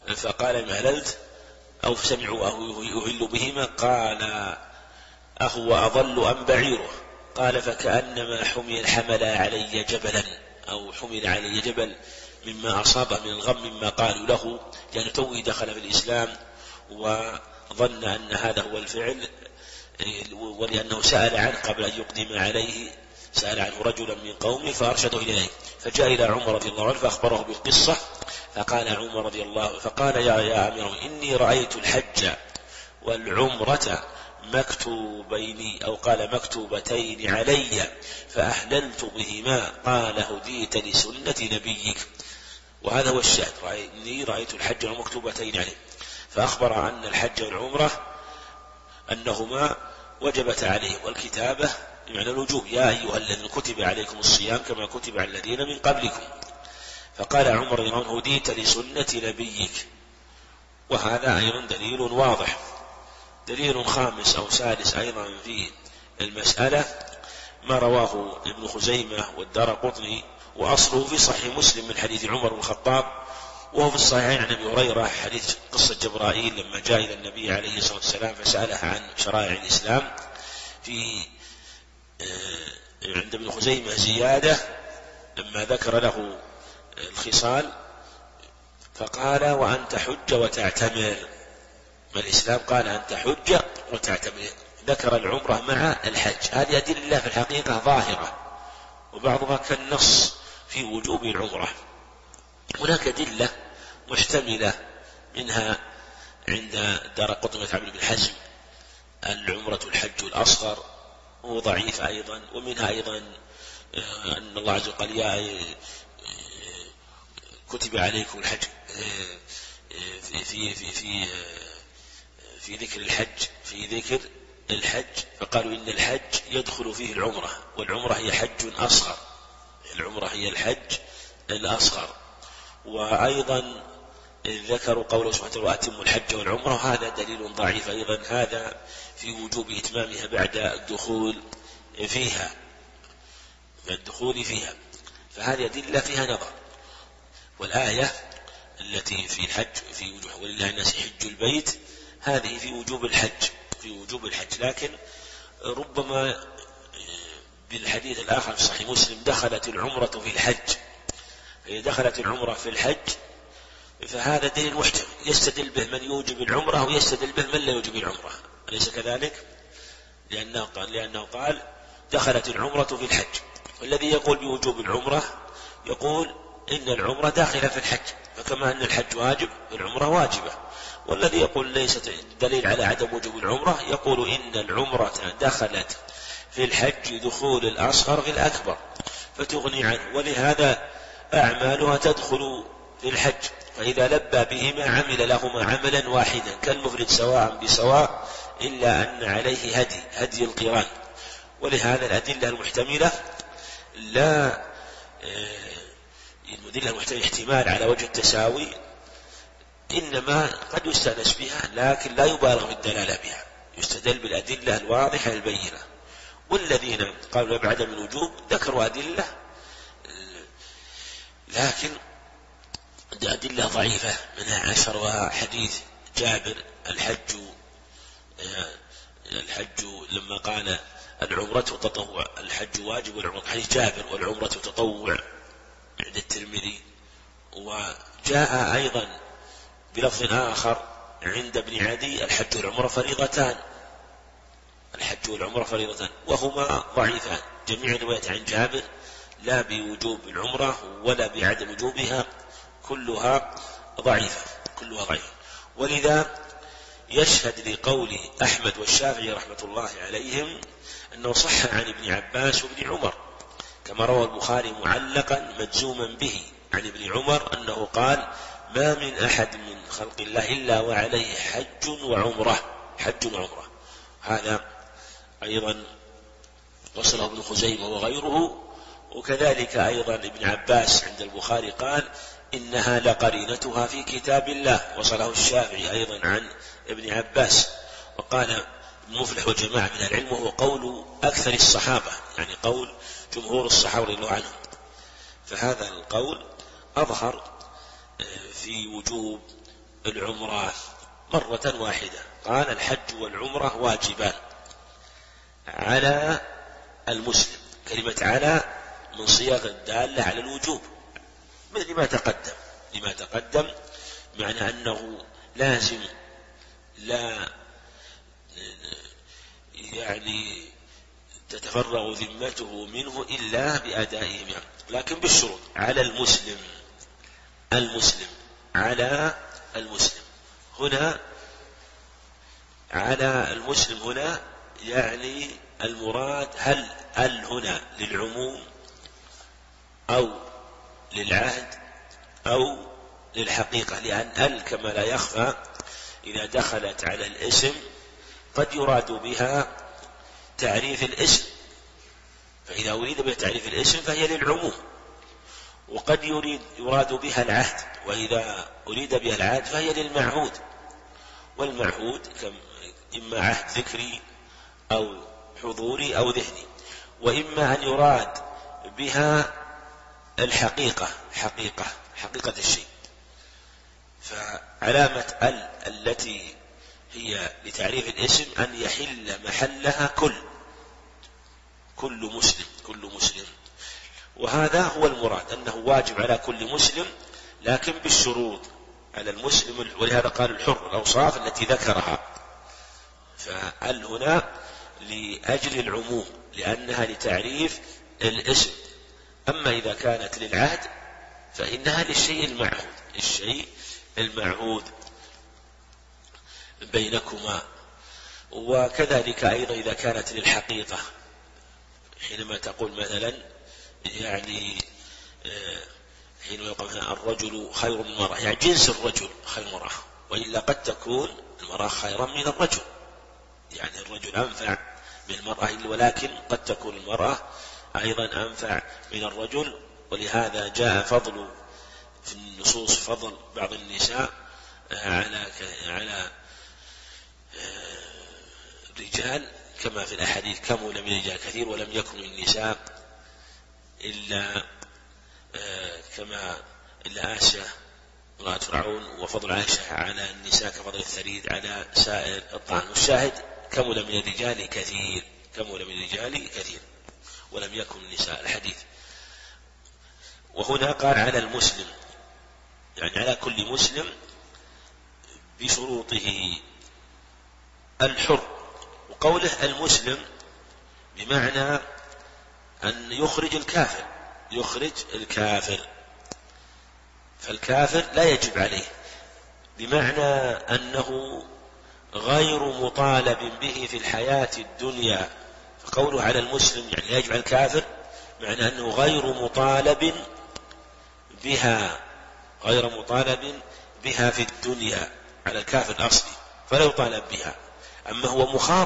فقال مهللت أو سمعوا أو يهل بهما، قال أهو أضل أم بعيره؟ قال فكأنما حمل علي جبلا، أو حمل علي جبل مما أصابه من الغم مما قالوا له، لأنه توي دخل في الإسلام وظن أن هذا هو الفعل، ولأنه سأل عنه قبل أن يقدم عليه، سأل عنه رجلا من قومه فأرشده إليه، فجاء إلى عمر رضي الله عنه فأخبره بالقصة، فقال عمر رضي الله فقال يا أمير إني رأيت الحج والعمرة مكتوبين، أو قال مكتوبتين علي فأحللت بهما، قال هديت لسنة نبيك. وهذا هو الشاهد، إني رأيت الحج والمكتوبتين عليه، فأخبر أن الحج والعمرة أنهما وجبت عليه، والكتابة بمعنى الوجوب، يا أيها الذين كتب عليكم الصيام كما كتب على الذين من قبلكم. فقال عمر رضي الله عنه هديت لسنة نبيك. وهذا أيضا دليل واضح. دليل خامس أو سادس أيضا في المسألة ما رواه ابن خزيمة والدارقطني، وأصله في صحيح مسلم من حديث عمر بن الخطاب، وهو في الصحيحين عن أبي هريرة حديث قصة جبرائيل لما جاء إلى النبي عليه الصلاة والسلام فسأله عن شرائع الإسلام. في عند ابن خزيمة زيادة لما ذكر له الخصال فقال وأن تحج وتعتمر. ما الإسلام؟ قال أن تحج وتعتمر، ذكر العمرة مع الحج. هذه أدلة في الحقيقة ظاهرة، وبعضها كالنص في وجوب العمرة. هناك أدلة محتملة، منها عند دارقطني وابن بن حزم العمرة الحج الأصغر، وضعيف أيضا. ومنها أيضا أن الله عز وجل يا كتب عليكم الحج في ذكر الحج، في ذكر الحج فقالوا إن الحج يدخل فيه العمرة، والعمرة هي حج أصغر، العمرة هي الحج الأصغر. وأيضا ذكروا قوله سبحانه وتعالى وأتموا الحج والعمرة، هذا دليل ضعيف أيضا، هذا في وجوب إتمامها بعد الدخول فيها، فهذه أدلة فيها نظر. والآية التي في الحج في وجوب ولله الناس حج البيت، هذه في وجوب الحج، لكن ربما بالحديث الآخر في صحيح مسلم دخلت العمرة في الحج، فإذا دخلت العمرة في الحج فهذا دليل محتمل يستدل به من يوجب العمرة ويستدل به من لا يوجب العمرة، أليس كذلك؟ لأنه قال دخلت العمرة في الحج، والذي يقول بوجوب العمرة يقول إن العمرة داخلة في الحج، فكما أن الحج واجب العمرة واجبة. والذي يقول ليست دليل على عدم وجوب العمرة يقول إن العمرة دخلت في الحج دخول الأصغر في الأكبر فتغني عنه، ولهذا أعمالها تدخل في الحج، فإذا لبى بهما عمل لهما عملا واحدا كالمفرد سواء بسواء، إلا أن عليه هدي القران. ولهذا الأدلة المحتملة لا المدلة المحتملة احتمال على وجه التساوي، إنما قد يستأنس بها لكن لا يبالغ في الدلالة بها، يستدل بالأدلة الواضحة البينة. والذين قالوا بعدم الوجوب ذكروا أدلة، لكن أدلة ضعيفة، منها 10 حديث جابر الحج لما قال العمرة تطوع، الحج واجب والعمرة، حديث جابر والعمرة تطوع عند الترمذي. وجاء أيضا بلفظ آخر عند ابن عدي الحج والعمرة فريضتان، وهما ضعيفان. جميع الروايات عن جابر لا بوجوب العمرة ولا بعدم وجوبها، كلها ضعيفة. ولذا يشهد لقول أحمد والشافعي رحمة الله عليهم أنه صح عن ابن عباس وابن عمر، كما روى البخاري معلقا مجزوما به عن ابن عمر أنه قال ما من أحد من خلق الله إلا وعليه حج وعمرة. هذا أيضا وصله ابن خزيمة وغيره. وكذلك أيضا ابن عباس عند البخاري قال إنها لقرينتها في كتاب الله، وصله الشافعي أيضا عن ابن عباس. وقال ابن مفلح وجماعة من العلم وهو قول أكثر الصحابة، يعني قول جمهور الصحابة رضي الله عنهم، فهذا القول أظهر في وجوب العمرة مرة واحدة. قال الحج والعمرة واجبان على المسلم. كلمة على من صيغ الدالة على الوجوب مثل لما تقدم معنى أنه لازم لا يعني تتفرغ ذمته منه إلا بأدائهما، لكن بالشروط. على المسلم على المسلم هنا، على المسلم هنا يعني المراد هل هنا للعموم أو للعهد أو للحقيقة، لأن كما لا يخفى إذا دخلت على الاسم قد يراد بها تعريف الاسم، فإذا أريد بها تعريف الاسم فهي للعموم، وقد يراد بها العهد، وإذا أريد بها العهد فهي للمعهود، والمعهود إما عهد ذكري أو حضوري أو ذهني، وإما أن يراد بها الحقيقة، حقيقة الشيء. فعلامة التي هي لتعريف الاسم أن يحل محلها كل مسلم، وهذا هو المراد، أنه واجب على كل مسلم لكن بالشروط على المسلم. ولهذا قال الحر الأوصاف التي ذكرها، فهل هنا لأجل العموم لأنها لتعريف الاسم. أما إذا كانت للعهد فإنها للشيء المعهود بينكما. وكذلك أيضا إذا كانت للحقيقة، حينما تقول مثلا يعني حينما يقول الرجل خير من المرأة، يعني جنس الرجل خير من المرأة، وإلا قد تكون المرأة خيرا من الرجل، يعني الرجل أنفع من المرأة، ولكن قد تكون المرأة أيضا أنفع من الرجل. ولهذا جاء فضل في النصوص فضل بعض النساء على الرجال، كما في الأحاديث كمل من الرجال كثير ولم يكن النساء إلا إلا آسيا امرأة فرعون، وفضل عائشة على النساء كفضل الثريد على سائر الطعام. والشاهد كمل من الرجال كثير ولم يكن النساء الحديث. وهنا قال على المسلم، يعني على كل مسلم بشروطه. الحر، وقوله المسلم بمعنى أن يخرج الكافر، فالكافر لا يجب عليه، بمعنى أنه غير مطالب به في الحياة الدنيا. فقوله على المسلم يعني لا يجب على الكافر، معنى أنه غير مطالب بها في الدنيا، على الكافر الأصلي فلا يطالب بها. أما هو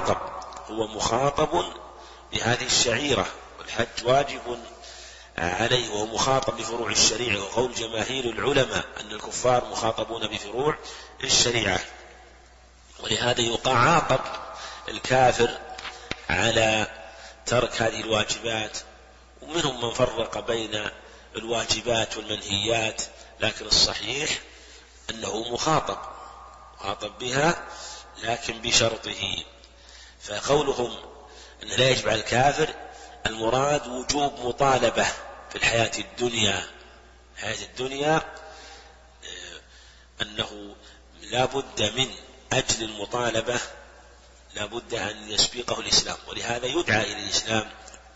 مخاطب بهذه الشعيرة، والحج واجب عليه وهو مخاطب بفروع الشريعة. وقول جماهير العلماء أن الكفار مخاطبون بفروع الشريعة، ولهذا يعاقب الكافر على ترك هذه الواجبات. ومنهم من فرق بين الواجبات والمنهيات، لكن الصحيح أنه مخاطب بها لكن بشرطه. فقولهم أن لا يجب على الكافر المراد وجوب مطالبة في الحياة الدنيا، أنه لا بد من أجل المطالبة لا بد أن يسبقه الإسلام، ولهذا يدعى إلى الإسلام،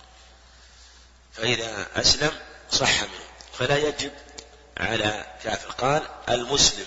فإذا أسلم صح منه، فلا يجب على كافر. قال المسلم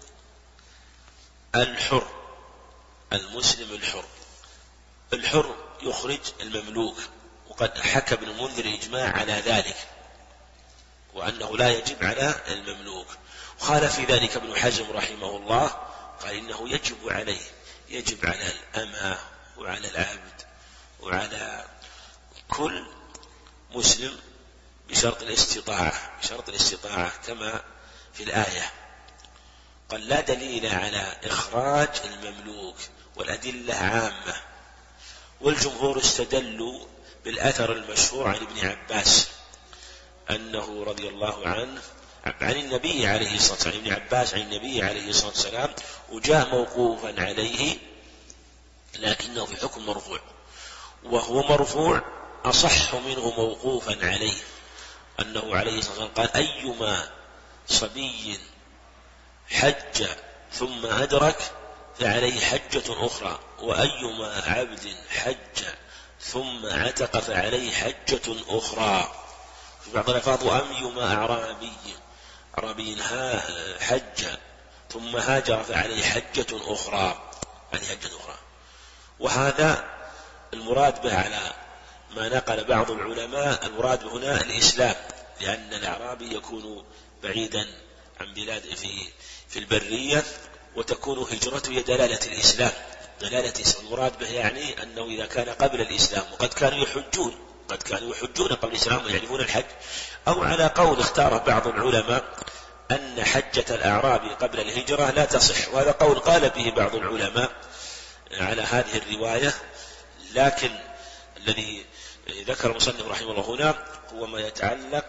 الحر يخرج المملوك، وقد حكى ابن المنذر إجماع على ذلك، وأنه لا يجب على المملوك. وقال في ذلك ابن حزم رحمه الله، قال إنه يجب على الأمة وعلى العبد وعلى كل مسلم بشرط الاستطاعة كما في الآية. قال لا دليل على إخراج المملوك، والأدلة عامة. والجمهور استدلوا بالأثر المشهور عن ابن عباس أنه رضي الله عنه عن النبي عليه الصلاة والسلام، ابن عباس عن النبي عليه الصلاة والسلام، وجاء موقوفا عليه لكنه في حكم مرفوع، وهو مرفوع أصح منه موقوفا عليه، أنه عليه الصلاة والسلام قال: أيما صبي حج ثم أدرك فعليه حجة أخرى، وأيما عبد حج ثم عتق فعليه حجة أخرى. في بعض الألفاظ: أيما أعرابي حج ثم هاجر فعليه حجة أخرى، يعني حجة أخرى. وهذا المراد به على ما نقل بعض العلماء، المراد هنا الإسلام، لأن الأعرابي يكون بعيدا عن بلاد في البرية، وتكون هجرته هي دلالة الإسلام، المراد به يعني أنه إذا كان قبل الإسلام، وقد كانوا يحجون قبل الإسلام ويعرفون الحج، أو على قول اختاره بعض العلماء أن حجة الأعرابي قبل الهجرة لا تصح، وهذا قول قال به بعض العلماء على هذه الرواية. لكن الذي ذكر المصنف رحمه الله هنا هو ما يتعلق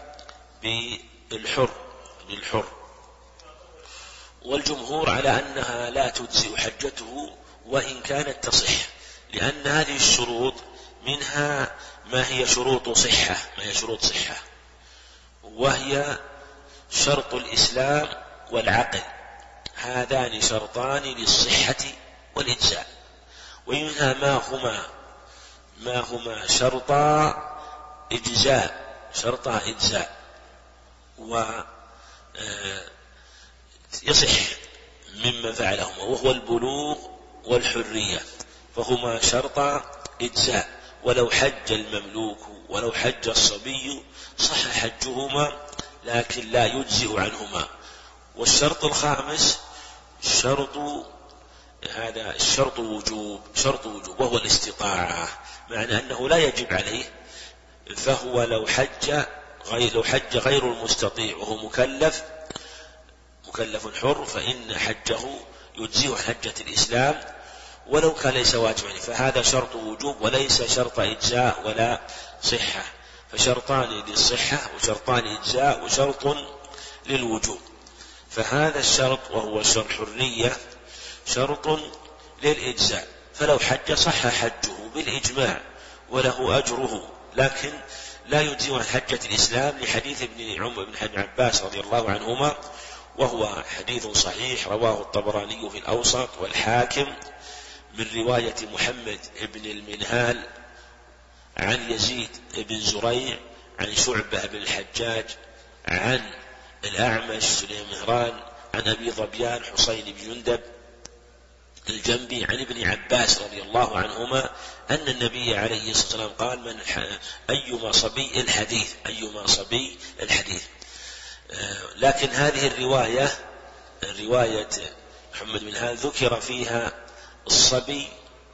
بالحر، والجمهور على أنها لا تجزئ حجته وإن كانت تصح، لأن هذه الشروط منها ما هي شروط صحة، وهي شرط الإسلام والعقل، هذان شرطان للصحة والإجزاء، ومنها ما هما شرطا إجزاء ويصح ممن فعلهما، وهو البلوغ والحرية، فهما شرطا إجزاء، ولو حج المملوك ولو حج الصبي صح حجهما، لكن لا يجزئ عنهما. والشرط الخامس شرط وجوب، وهو الاستطاعة، معنى أنه لا يجب عليه، فهو لو حج غير المستطيع وهو مكلف حر، فإن حجه يجزئه حجة الإسلام ولو كان ليس واجبا، فهذا شرط وجوب وليس شرط إجزاء ولا صحة، فشرطان للصحة وشرطان إجزاء وشرط للوجوب. فهذا الشرط وهو الشرط الحرية شرط للإجزاء، فلو حج صح حجه بالإجماع وله أجره، لكن لا يجزئ عن حجة الإسلام لحديث ابن عباس رضي الله عنهما، وهو حديث صحيح رواه الطبراني في الأوسط والحاكم من رواية محمد بن المنهال عن يزيد بن زريع عن شعبة بن الحجاج عن الأعمش سليم مهران عن أبي ظبيان حسين بن جندب الجنبي عن ابن عباس رضي الله عنهما أن النبي عليه الصلاة والسلام قال: أيما صبي الحديث. لكن هذه الرواية محمد بن هال ذكر فيها الصبي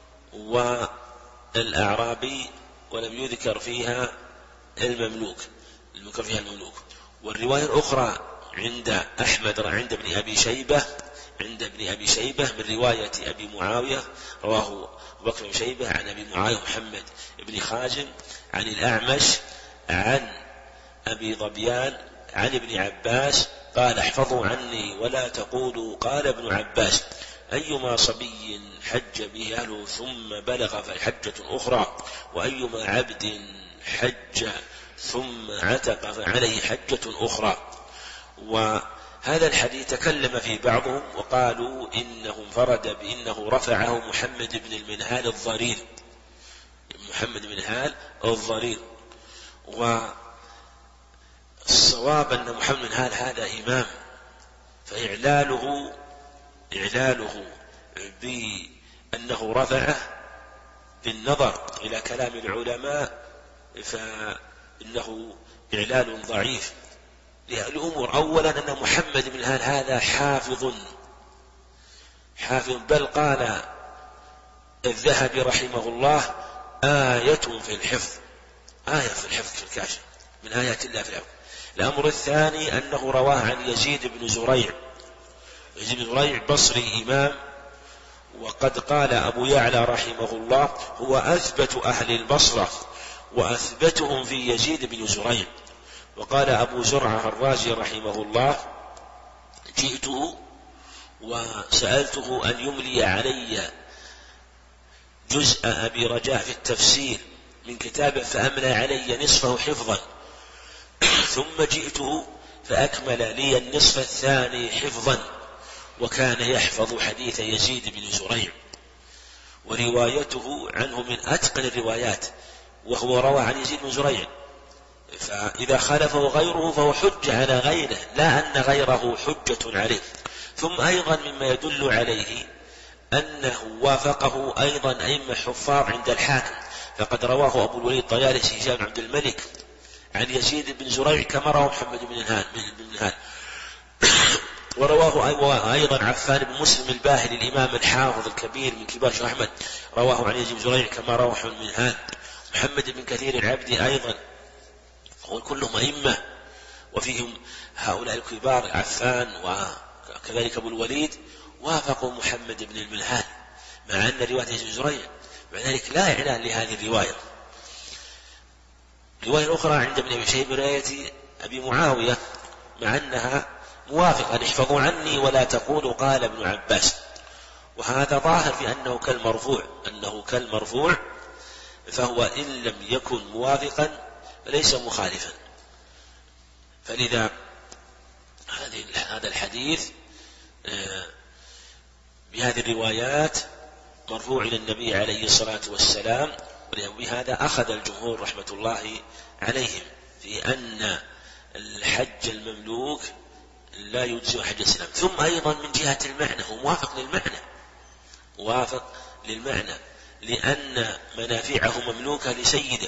والأعرابي ولم يذكر فيها المملوك، والرواية الأخرى عند أحمد عند ابن أبي شيبة من رواية أبي معاوية رواه أبو بكر بن شيبة عن أبي معاوية محمد بن خازم عن الأعمش عن أبي ظبيان عن ابن عباس قال: احفظوا عني ولا تقولوا قال ابن عباس، أيما صبي حج به أهله ثم بلغ فحجة أخرى، وأيما عبد حج ثم عتق فعليه حجة أخرى. وهذا الحديث تكلم فيه بعضهم وقالوا إنه انفرد بأنه رفعه محمد بن المنهال الضرير، والصواب أن محمد بن المنهال هذا إمام، فإعلاله بأنه رفعه بالنظر إلى كلام العلماء فإنه إعلال ضعيف لأمور. أولا أن محمد بن هذا حافظ، بل قال الذهبي رحمه الله: آية في الحفظ في الكاشف من آيات الله في الحفظ. الأمر الثاني أنه رواه عن يزيد بن زريع بصري إمام، وقد قال أبو يعلى رحمه الله: هو أثبت أهل البصرة وأثبتهم في يزيد بن زريع، وقال أبو زرعة الرازي رحمه الله: جئته وسألته أن يملي علي جزء أبي رجاء في التفسير من كتابه فأملى علي نصفه حفظا، ثم جئته فأكمل لي النصف الثاني حفظا، وكان يحفظ حديث يزيد بن زريع، وروايته عنه من أتقن الروايات، وهو روى عن يزيد بن زريع، فإذا خالفه غيره فهو حجة على غيره، لا أن غيره حجة عليه. ثم أيضا مما يدل عليه أنه وافقه أيضا أئمة حفاظ عند الحاكم، فقد رواه أبو الوليد طيالسي هشام عبد الملك عن يزيد بن زريع كما رواه محمد بن نهان، ورواه أيضا عفان بن مسلم الباهلي الإمام الحافظ الكبير من كبار شيخ أحمد، رواه عن يزيد بن زريع كما رواه محمد بن نهان. محمد بن كثير العبدي أيضا، وكلهم أئمة، وفيهم هؤلاء الكبار عفان وكذلك أبو الوليد وافقوا محمد بن المنهال، مع أن رواية يزيد بن زريع، مع ذلك لا إعلان لهذه الرواية. رواية أخرى عند ابن أبي شيبة رواية أبي معاوية، مع أنها موافقة: احفظوا عني ولا تقولوا قال ابن عباس. وهذا ظاهر في أنه كالمرفوع، فهو إن لم يكن موافقا فليس مخالفا. فلذا هذا الحديث بهذه الروايات مرفوع إلى النبي عليه الصلاة والسلام، وبهذا أخذ الجمهور رحمة الله عليهم في أن الحج المملوك لا يجزئ حج الإسلام. ثم أيضا من جهة المعنى هو موافق للمعنى، لأن منافعه مملوكة لسيده،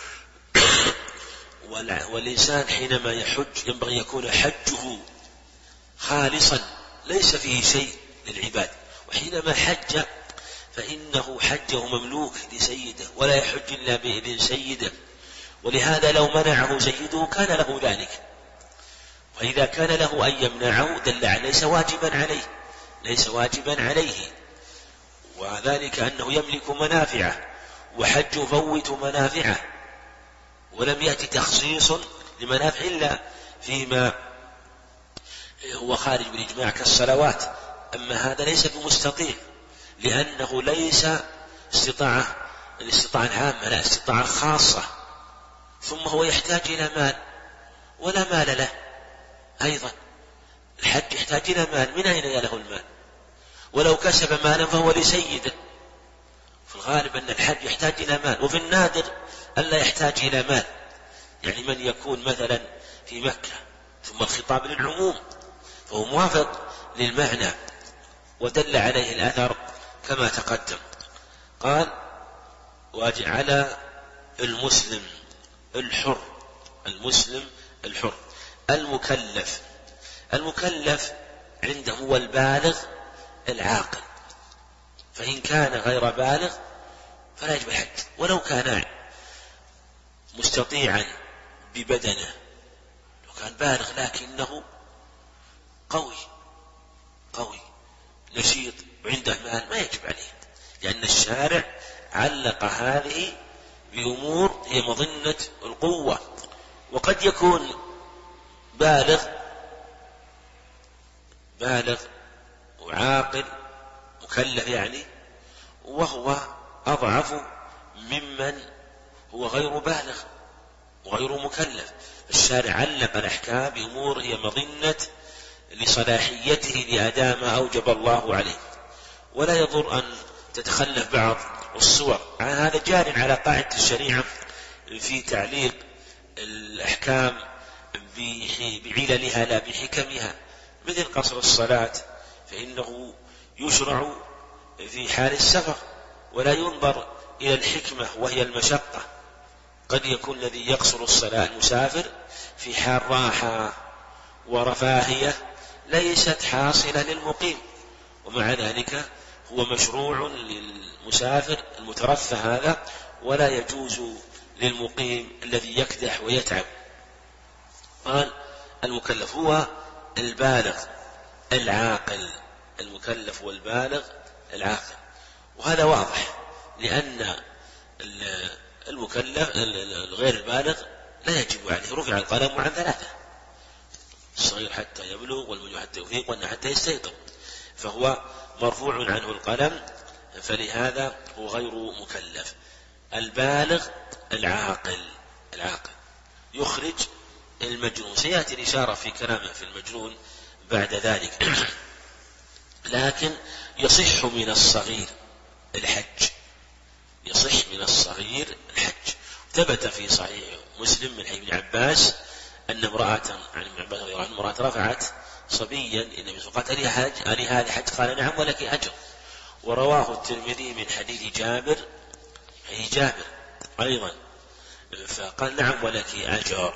والإنسان حينما يحج ينبغي يكون حجه خالصا ليس فيه شيء للعباد، وحينما حج فإنه حجه مملوك لسيده ولا يحج إلا بإذن سيده، ولهذا لو منعه سيده كان له ذلك، وإذا كان له أن يمنعه دل على ليس واجبا عليه، وذلك أنه يملك منافعه، وحج فوت منافعه، ولم يأتي تخصيص لمنافع إلا فيما هو خارج بالإجماع كالصلوات. أما هذا ليس بمستطيع، لأنه ليس الاستطاعة العامة، لا، استطاعة خاصة، ثم هو يحتاج إلى مال ولا مال له. أيضا الحج يحتاج إلى مال، من أين له المال؟ ولو كسب مالا فهو لسيده. في الغالب أن الحج يحتاج إلى مال، وفي النادر ألا يحتاج إلى مال، يعني من يكون مثلا في مكة ثم الخطاب للعموم فهو موافق للمعنى، ودل عليه الأثر كما تقدم. قال: وجعل المسلم الحر المكلف عنده هو البالغ العاقل، فإن كان غير بالغ فلا يجب الحج، ولو كان مستطيعا ببدنه، لو كان بالغ لكنه قوي نشيط وعنده مال ما يجب عليه، لأن الشارع علق هذه بأمور هي مظنة القوة. وقد يكون بالغ وعاقل مكلف يعني، وهو أضعف ممن هو غير بالغ وغير مكلف. الشارع علق الأحكام بأمور هي مظنة لصلاحيته لأداء ما أوجب الله عليه، ولا يضر أن تتخلف بعض الصور. هذا جار على قاعدة الشريعة في تعليق الأحكام بعللها لا بحكمها، مثل قصر الصلاة فإنه يشرع في حال السفر، ولا ينظر إلى الحكمة وهي المشقة. قد يكون الذي يقصر الصلاة المسافر في حال راحة ورفاهية ليست حاصلة للمقيم، ومع ذلك هو مشروع للمسافر المترفه هذا، ولا يجوز للمقيم الذي يكدح ويتعب. قال: المكلف هو البالغ العاقل، المكلف والبالغ العاقل. وهذا واضح، لأن المكلف الغير البالغ لا يجب عليه، رفع القلم عن ثلاثة: الصغير حتى يبلغ، والمجنون حتى يفيق، والنائم حتى يستيقظ، فهو مرفوع عنه القلم، فلهذا هو غير مكلف. البالغ العاقل يخرج المجنون، سيأتي الإشارة في كلامه في المجنون بعد ذلك. لكن يصح من الصغير الحج، يصح من الصغير الحج. ثبت في صحيح مسلم من حديث ابن عباس أن امرأة رفعت صبيا إلى النبي صلى الله عليه وسلم: قالت: ألي هذا حج؟ قال: نعم ولك أجر. ورواه الترمذي من حديث جابر أيضا، فقال: نعم ولك أجر.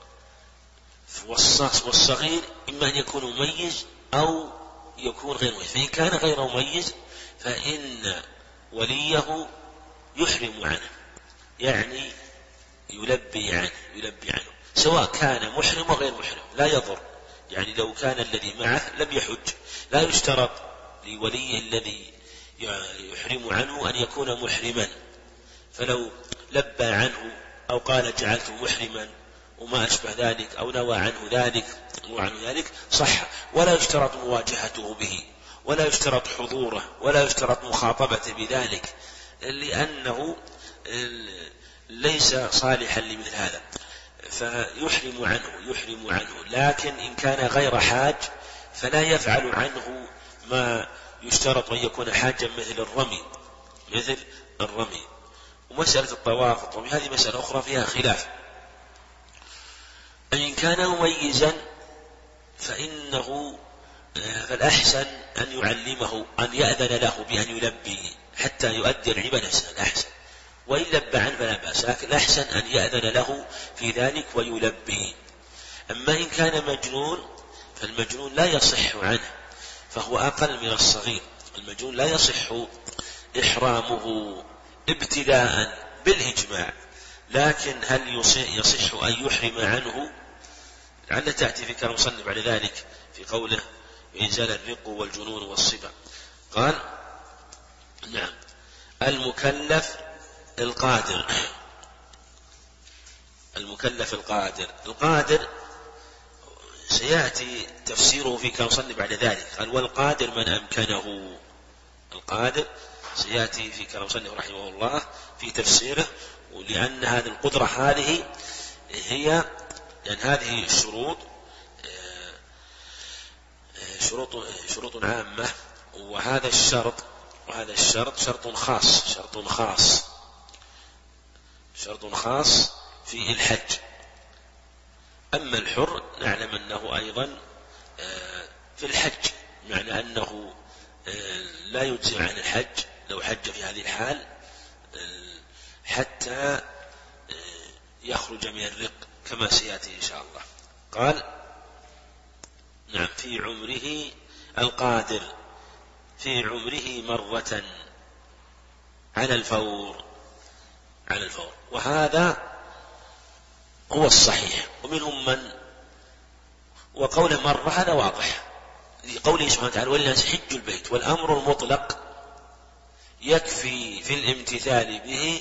والصغير إما أن يكون مميز أو يكون غير مميز، فإن كان غير مميز فإن وليه يحرم عنه، يعني يلبي عنه سواء كان محرم وغير محرم، لا يضر. يعني لو كان الذي معه لم يحج، لا يشترط لوليه الذي يحرم عنه أن يكون محرما، فلو لبى عنه أو قال: جعلته محرما وما أشبه ذلك، أو نوى عنه ذلك صح، ولا يشترط مواجهته به، ولا يشترط حضوره، ولا يشترط مخاطبته بذلك، لأنه ليس صالحا لمثل هذا، فيحرم عنه. لكن إن كان غير حاج فلا يفعل عنه ما يشترط أن يكون حاجا مثل الرمي. ومسألة الطواف والرمي هذه مسألة أخرى فيها خلاف. إن كان مميزا فالأحسن أن يعلمه، أن يأذن له بأن يلبي حتى يؤدي العبادة الأحسن، وإن لبى عنه فلا بأس، لكن الأحسن أن يأذن له في ذلك ويلبي. أما إن كان مجنون فالمجنون لا يصح عنه، فهو أقل من الصغير. المجنون لا يصح إحرامه ابتداء بالإجماع، لكن هل يصح أن يحرم عنه؟ لعل تأتي في كلام المصنف بعد ذلك في قوله: وإنزال الرق والجنون والصبا. قال: نعم. المكلف القادر سيأتي تفسيره في كلام المصنف بعد ذلك. قال: والقادر من أمكنه. القادر سيأتي في كلام المصنف رحمه الله في تفسيره، ولأن هذه القدرة لأن هذه الشروط شروط عامة، وهذا الشرط شرط خاص في الحج. أما الحر نعلم أنه أيضا في الحج، معنى أنه لا يجزئ عن الحج لو حج في هذه الحال حتى يخرج من الرق كما سيأتي إن شاء الله. قال: نعم. في عمره القادر في عمره مرة على الفور، وهذا هو الصحيح. ومنهم من وقوله مرة هذا واضح لقوله سبحانه وتعالى: وللناس حج البيت، والأمر المطلق يكفي في الامتثال به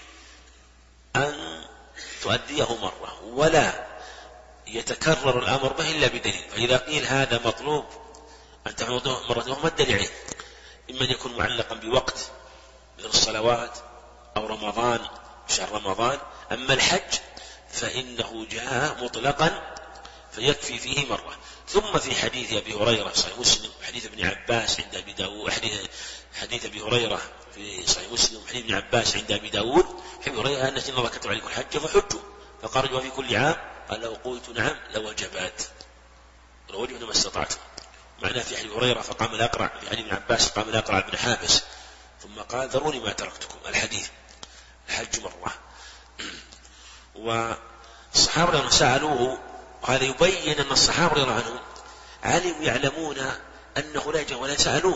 أن تؤديه مرة، ولا يتكرر الأمر به إلا بدليل. فإذا قيل هذا مطلوب أن تفعله مرة، ما الدليل عليه؟ إما أن يكون معلقا بوقت مثل الصلوات أو رمضان، شهر رمضان. أما الحج فإنه جاء مطلقا فيكفي فيه مرة. ثم في حديث أبي هريرة في صحيح مسلم، حديث ابن عباس عند أبي داود، حديث أبي هريرة في صحيح مسلم، حديث ابن عباس عند أبي داود، حديث هريرة: أن الله كتب عليكم الحج فحجوا، فقال: في كل عام؟ قال: لو قلت نعم لوجبت ما استطعتم. معناه في حديث هريرة: فقام الأقرع، في حديث ابن عباس: قام الأقرع بن حابس ثم قال: ذروني ما تركتكم. الحديث الحج مرة. والصحابة لما سألوه، وهذا يبين أن الصحابة رضي الله عنهم علموا يعلمون أنه لا يجوز، ولا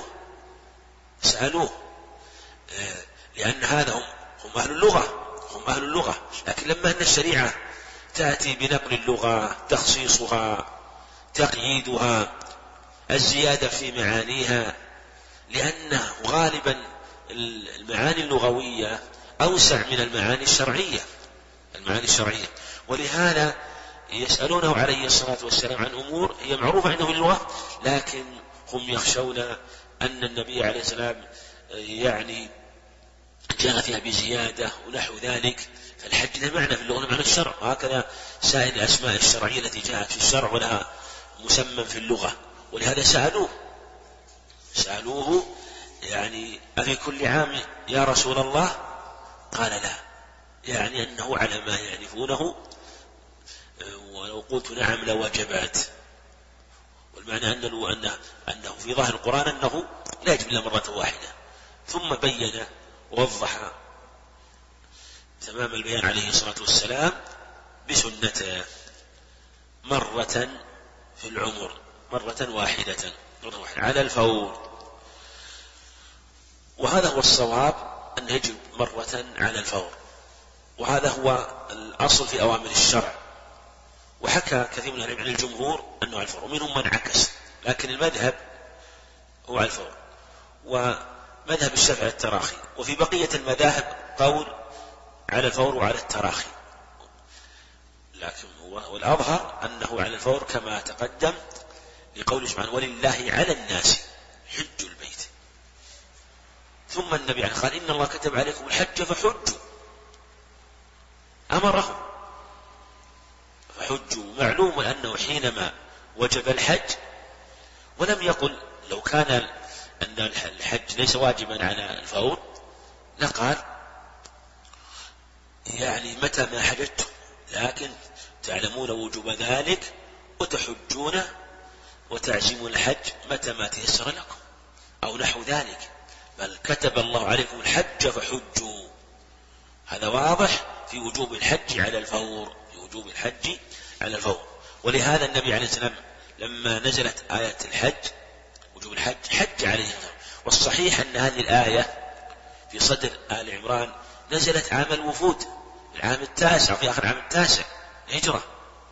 سألوه لأن هذا هم أهل اللغة. لكن لما أن الشريعة تأتي بنقل اللغة، تخصيصها، تقييدها، الزيادة في معانيها، لأنه غالبا المعاني اللغوية أوسع من المعاني الشرعية. ولهذا يسألونه عليه الصلاة والسلام عن أمور هي معروفة عندهم في اللغة، لكن هم يخشون أن النبي عليه السلام يعني جاء فيها بزيادة ونحو ذلك. فالحج له معنى في اللغة، معنى الشرع، وهكذا سائر الأسماء الشرعية التي جاءت في الشرع ولها مسمى في اللغة. ولهذا سألوه يعني أفي كل عام يا رسول الله؟ قال لا، يعني أنه على ما يعرفونه، ولو قلت نعم لوجبت. والمعنى أنه في ظاهر القرآن أنه لا يجب إلا مرة واحدة. ثم بين ووضح تمام البيان عليه الصلاة والسلام بسنته مرة في العمر، مرة واحدة على الفور. وهذا هو الصواب، أن يجب مرة على الفور، وهذا هو الأصل في أوامر الشرع. وحكى كثير من العلماء عن الجمهور أنه على الفور، ومنهم من عكس، لكن المذهب هو على الفور، ومذهب الشافعي التراخي، وفي بقية المذاهب قول على الفور وعلى التراخي، لكن والأظهر أنه على الفور كما تقدم لقوله سبحانه ولله على الناس حج البيت. ثم النبي قال إن الله كتب عليكم الحج فحجوا، أمرهم فحجوا. معلوم أنه حينما وجب الحج ولم يقل لو كان أن الحج ليس واجبا على الفور لقال يعني متى ما حججتم، لكن تعلمون وجوب ذلك وتحجون وتعزمون الحج متى ما تيسر لكم أو نحو ذلك. بل كتب الله عليكم الحج فحجوا، هذا واضح في وجوب الحج على الفور، في وجوب الحج على الفور. ولهذا النبي عليه السلام لما نزلت آية الحج وجوب الحج حج عليه السلام. والصحيح أن هذه الآية في صدر آل عمران نزلت عام الوفود، العام 9 في آخر عام 9 هجرة،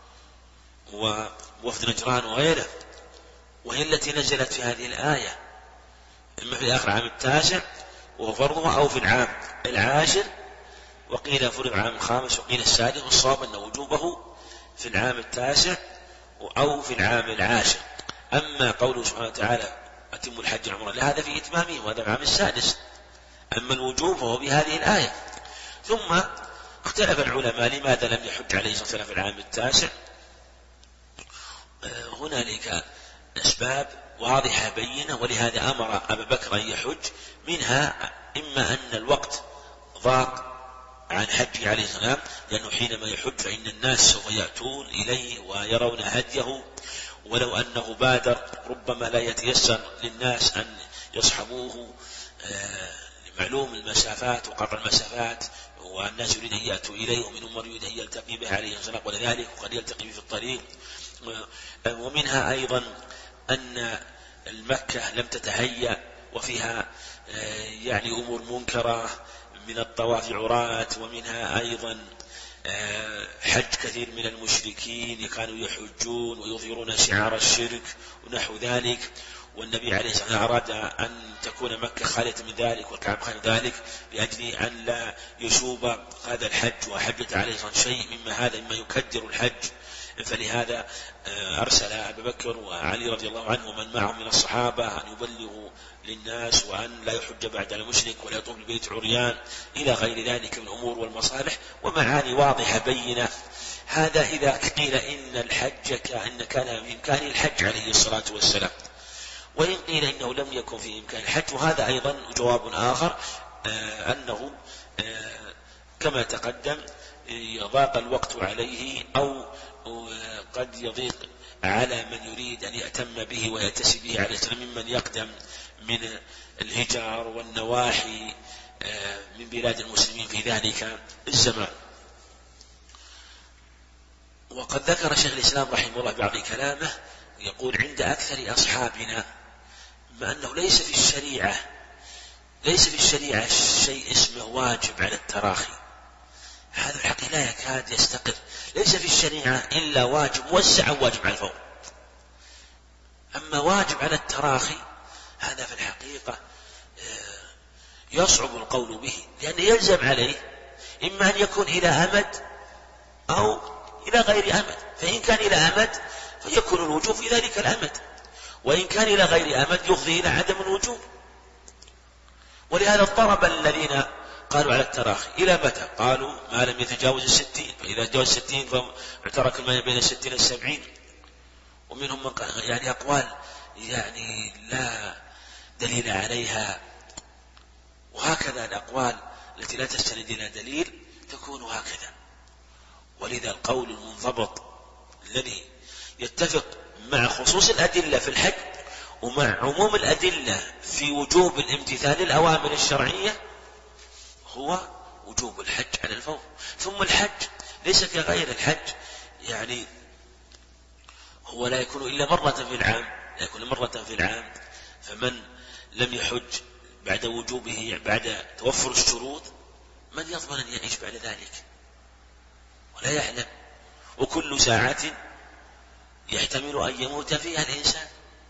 ووفد نجران وغيره، وهي التي نزلت في هذه الآية، إما في آخر عام 9 وهو فرضها، أو في العام 10، وقيل فرض عام 5 وقيل 6، والصواب أن وجوبه في العام 9 أو في العام 10. أما قوله سبحانه وتعالى أتم الحج والعمرة لهذا في إتمامه، وهذا العام 6. أما الوجوب فهو بهذه الآية. ثم اختلف العلماء لماذا لم يحج عليه الصلاة والسلام في العام 9. هنالك أسباب واضحة بينة، ولهذا أمر أبا بكر أن يحج. منها إما أن الوقت ضاق عن حجه عليه السلام، لأنه حينما يحج فإن الناس سوف يأتون إليه ويرون هديه، ولو أنه بادر ربما لا يتيسر للناس أن يصحبوه لمعلوم المسافات وقطع المسافات، والناس يريد أن يأتوا إليه، ومنهم من يريد أن يلتقي به عليه السلام ولذلك، وقد يلتقي به في الطريق. ومنها أيضا أن المكة لم تتهيأ وفيها يعني أمور منكرة من الطواف عراة، ومنها أيضا حج كثير من المشركين كانوا يحجون ويظهرون شعار الشرك ونحو ذلك، والنبي عليه الصلاة والسلام أراد أن تكون مكة خالية من ذلك والكعبة خالية من ذلك، لأجل أن لا يشوب هذا الحج وحجة عليه الصلاة والسلام شيء مما يكدر الحج. فلهذا أرسل أبا بكر وعلي رضي الله عنه ومن معهم من الصحابة أن يبلغوا للناس، وأن لا يحج بعد المشرك ولا يطوف البيت عريان إلى غير ذلك من الأمور والمصالح ومعاني واضحة بينة. هذا إذا قيل إن الحج إن كان بإمكانه الحج عليه الصلاة والسلام، وإن قيل إنه لم يكن في إمكان الحج، وهذا أيضا جواب آخر، أنه كما تقدم يضاق الوقت عليه، أو قد يضيق على من يريد أن يأتم به ويأتسي به عليه السلام ممن يقدم من الهجر والنواحي من بلاد المسلمين في ذلك الزمان. وقد ذكر شيخ الإسلام رحمه الله بعض كلامه، يقول عند أكثر أصحابنا ما أنه ليس في الشريعة شيء اسمه واجب على التراخي، هذا الحقيقة لا يكاد يستقر. ليس في الشريعة إلا واجب موسع وواجب على الفور، أما واجب على التراخي هذا في الحقيقة يصعب القول به، لأنه يلزم عليه إما أن يكون إلى أمد أو إلى غير أمد، فإن كان إلى أمد فيكون الوجوب في ذلك الأمد، وإن كان إلى غير أمد يفضي إلى عدم الوجوب. ولهذا اضطرب الذين قالوا على التراخي إلى متى؟ قالوا ما لم يتجاوز 60، فإذا تجاوز 60 فاعترك ما بين 60 و70. ومنهم من قال يعني أقوال يعني لا دليل عليها، وهكذا الأقوال التي لا تستند إلى دليل تكون هكذا. ولذا القول المنضبط الذي يتفق مع خصوص الأدلة في الحج ومع عموم الأدلة في وجوب الامتثال للأوامر الشرعية هو وجوب الحج على الفور. ثم الحج ليس كغير الحج، يعني هو لا يكون إلا مرة في العام، لا يكون مرة في العام، فمن لم يحج بعد وجوبه بعد توفر الشروط من يضمن أن يعيش بعد ذلك؟ ولا يعلم، وكل ساعة يحتمل أن يموت فيها الإنسان،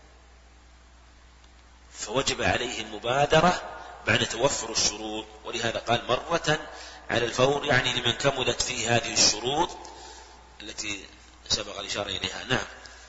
فوجب عليه المبادرة بعد توفر الشروط. ولهذا قال مرة على الفور، يعني لمن كملت فيه هذه الشروط التي سبق الإشارة إليها. نعم.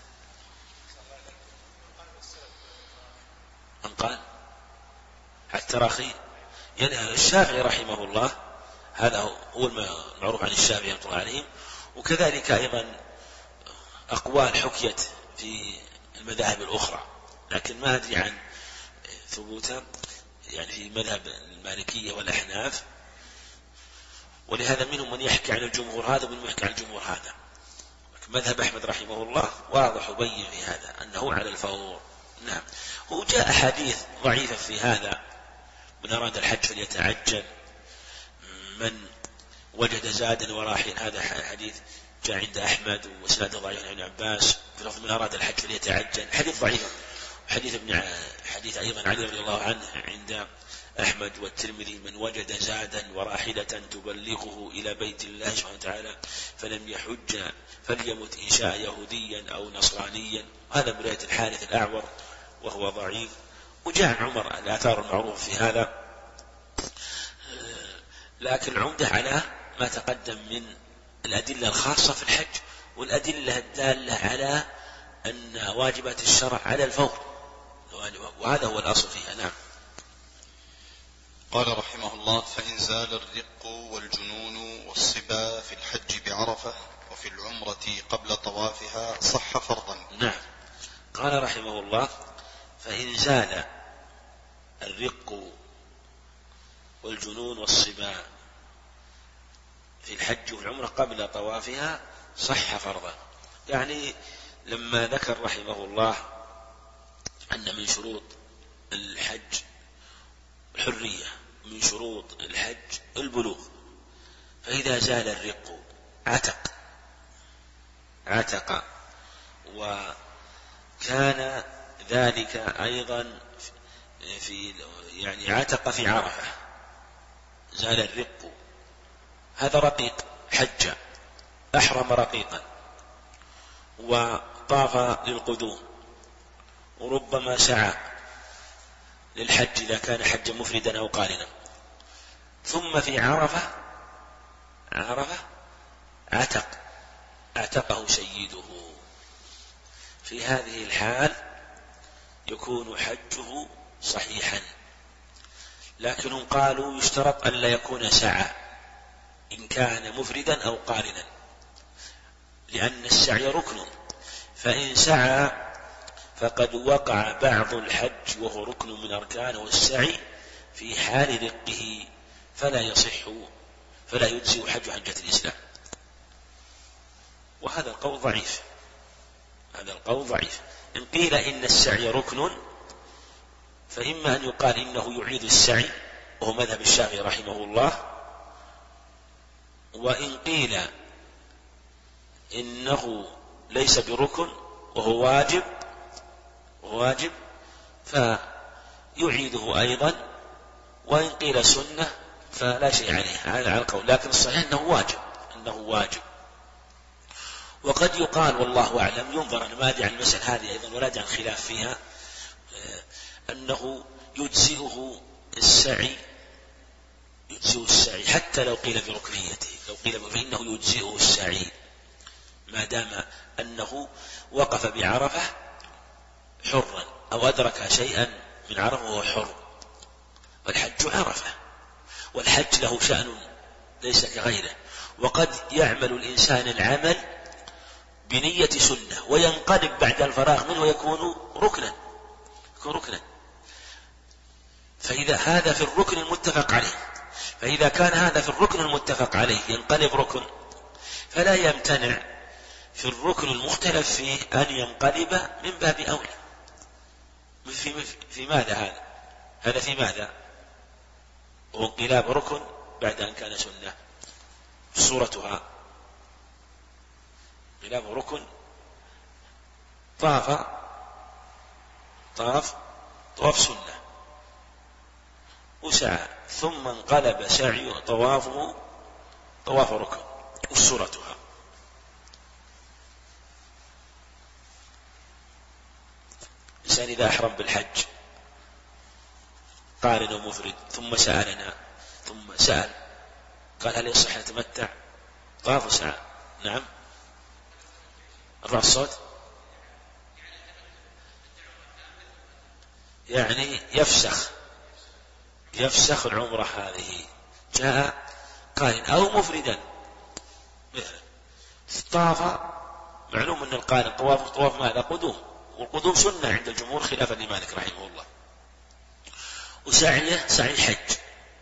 من قال التراخي يعني الشافعي رحمه الله، هذا هو المعروف عن الشافعي رحمه الله عليهم. وكذلك أيضا أقوال حكيت في المذاهب الأخرى، لكن ما أدري عن ثبوتها يعني في مذهب المالكية والأحناف. ولهذا منهم من يحكي عن الجمهور هذا ومن يحكي عن الجمهور هذا. مذهب أحمد رحمه الله واضح وبين في هذا أنه على الفور. نعم. وجاء أحاديث ضعيفة في هذا، من أراد الحج فليتعجل، من وجد زادا وراحل، هذا حديث جاء عند أحمد وسناده ضعيف عن ابن عباس في لفظ من أراد الحج فليتعجل، حديث ضعيف. حديث أيضا علي رضي الله عنه عند أحمد والترمذي، من وجد زادا وراحلة تبلغه إلى بيت الله سبحانه وتعالى فلم يحج فليمت إن شاء يهوديا أو نصرانيا، هذا من رواية الحارث الأعور وهو ضعيف. وجاء عمر الآثار المعروف في هذا، لكن العمدة على ما تقدم من الأدلة الخاصة في الحج والأدلة الدالة على أن واجبات الشرع على الفور، وهذا هو الأصل فيها. نعم. قال رحمه الله: فإن زال الرق والجنون والصبا في الحج بعرفة وفي العمرة قبل طوافها صح فرضا. نعم. قال رحمه الله: فإن زال الرق والجنون والصبا في الحج والعمرة قبل طوافها صح فرضا. يعني لما ذكر رحمه الله أن من شروط الحج الحرية، من شروط الحج البلوغ، فإذا زال الرق عتق، وكان ذلك أيضا في يعني عتق في عرفة، زال الرق، هذا رقيق حج، أحرم رقيقا وطاف للقدوم، وربما سعى للحج إذا كان حجا مفردا أو قارنا، ثم في عرفة عتقه سيده. في هذه الحال يكون حجه صحيحا، لكنهم قالوا يشترط أن لا يكون سعى إن كان مفردا أو قارنا، لأن السعي ركن، فإن سعى فقد وقع بعض الحج وهو ركن من أركانه السعي في حال رقه، فلا يجزئ حج حجة الإسلام. وهذا القول ضعيف. إن قيل إن السعي ركن فإما أن يقال إنه يعيد السعي وهو مذهب الشافعي رحمه الله، وإن قيل إنه ليس بركن وهو واجب فيعيده أيضا، وإن قيل سنة فلا شيء عليه على القول، لكن الصحيح أنه واجب. وقد يقال والله أعلم، ينظر، أنا ما أدري عن المسألة هذه أيضا ولا أدري عن خلاف فيها، أنه يجزئه السعي حتى لو قيل بركنيته، لو قيل فإنه يجزئه السعي ما دام أنه وقف بعرفة حرا أو أدرك شيئا من عرفة وهو حر. والحج عرفة، والحج له شأن ليس كغيره. وقد يعمل الإنسان العمل بنية سنة وينقلب بعد الفراغ منه ويكون ركنا، فإذا هذا في الركن المتفق عليه، فإذا كان هذا في الركن المتفق عليه ينقلب ركن، فلا يمتنع في الركن المختلف فيه أن ينقلب من باب أولى. في ماذا هذا؟ هذا في ماذا؟ وانقلاب ركن بعد أن كان سنة. صورتها انقلاب ركن، طواف سنة وسعى، ثم انقلب سعي طوافه طواف ركن. وصورتها الإنسان إذا أحرم بالحج قارن ومفرد ثم سأل قال هل يصح يتمتع؟ طاف وسعى. نعم. رفع الصوت يعني يفسخ العمرة هذه. جاء قارن أو مفردا طاف. معلوم أن القارن طواف ماذا؟ قدوم، والقدوم سنة عند الجمهور خلافا لمالك رحمه الله. وسعي الحج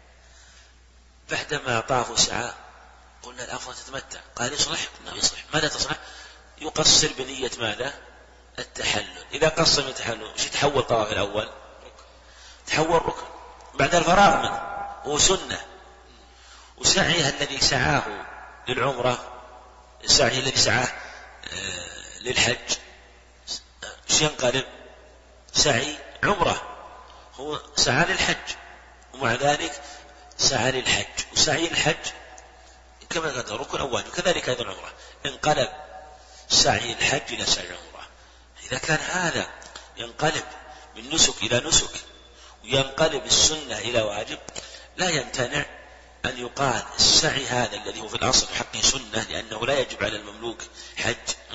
بعدما طاف وسعى قلنا الأفضل تتمتع، قال يصلح؟ قلنا يصلح. ماذا تصلح؟ يقصر بنية ماذا؟ التحلل. إذا قصر من التحلل ايش يتحول طواف الأول؟ تحول ركن بعد الفراغ منه، هو سنة. وسعيه الذي سعاه للعمرة، السعي الذي سعاه للحج ايش ينقلب؟ سعي عمرة، هو سعى للحج ومع ذلك سعى للحج. وسعي الحج كما قلت ركن أو واجب، كذلك أيضا العمرة انقلب سعي الحج إلى سعي العمرة. إذا كان هذا ينقلب من نسك إلى نسك وينقلب السنة إلى واجب، لا يمتنع أن يقال السعي هذا الذي هو في الأصل في حقه سنة لأنه لا يجب على المملوك حج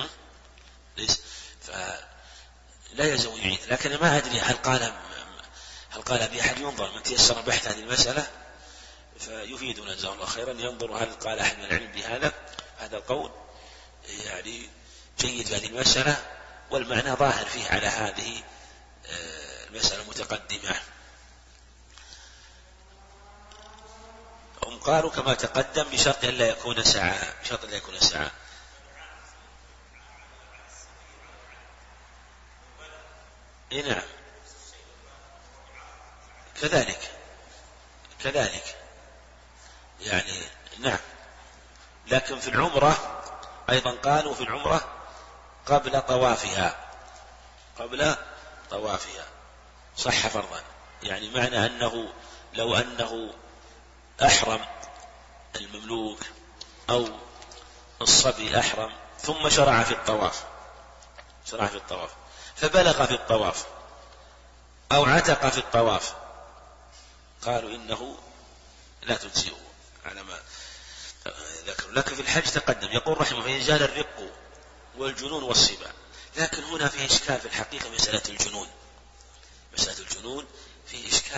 فلا يلزم يعيد. لكن ما أدري هل قال بأحد ينظر من تيسر بحث هذه المسألة فيفيدنا جزاه الله خيرا، ينظر هل قال أحد من العلم بهذا. هذا القول يعني جيد في هذه المسألة، والمعنى ظاهر فيه على هذه المسألة المتقدمة. هم قالوا كما تقدم بشرط أن لا يكون سعى. نعم كذلك يعني نعم. لكن في العمرة أيضا قالوا في العمرة قبل طوافها صح فرضا. يعني معنى أنه لو أنه أحرم المملوك أو الصبي أحرم ثم شرع في الطواف فبلغ في الطواف أو عتق في الطواف، قالوا إنه لا تجزئه على ما ذكروا. لكن في الحج تقدم يقول رحمه فإن زال الرق والجنون والصبا. لكن هنا فيه إشكال في الحقيقة. مسألة الجنون فيه إشكال.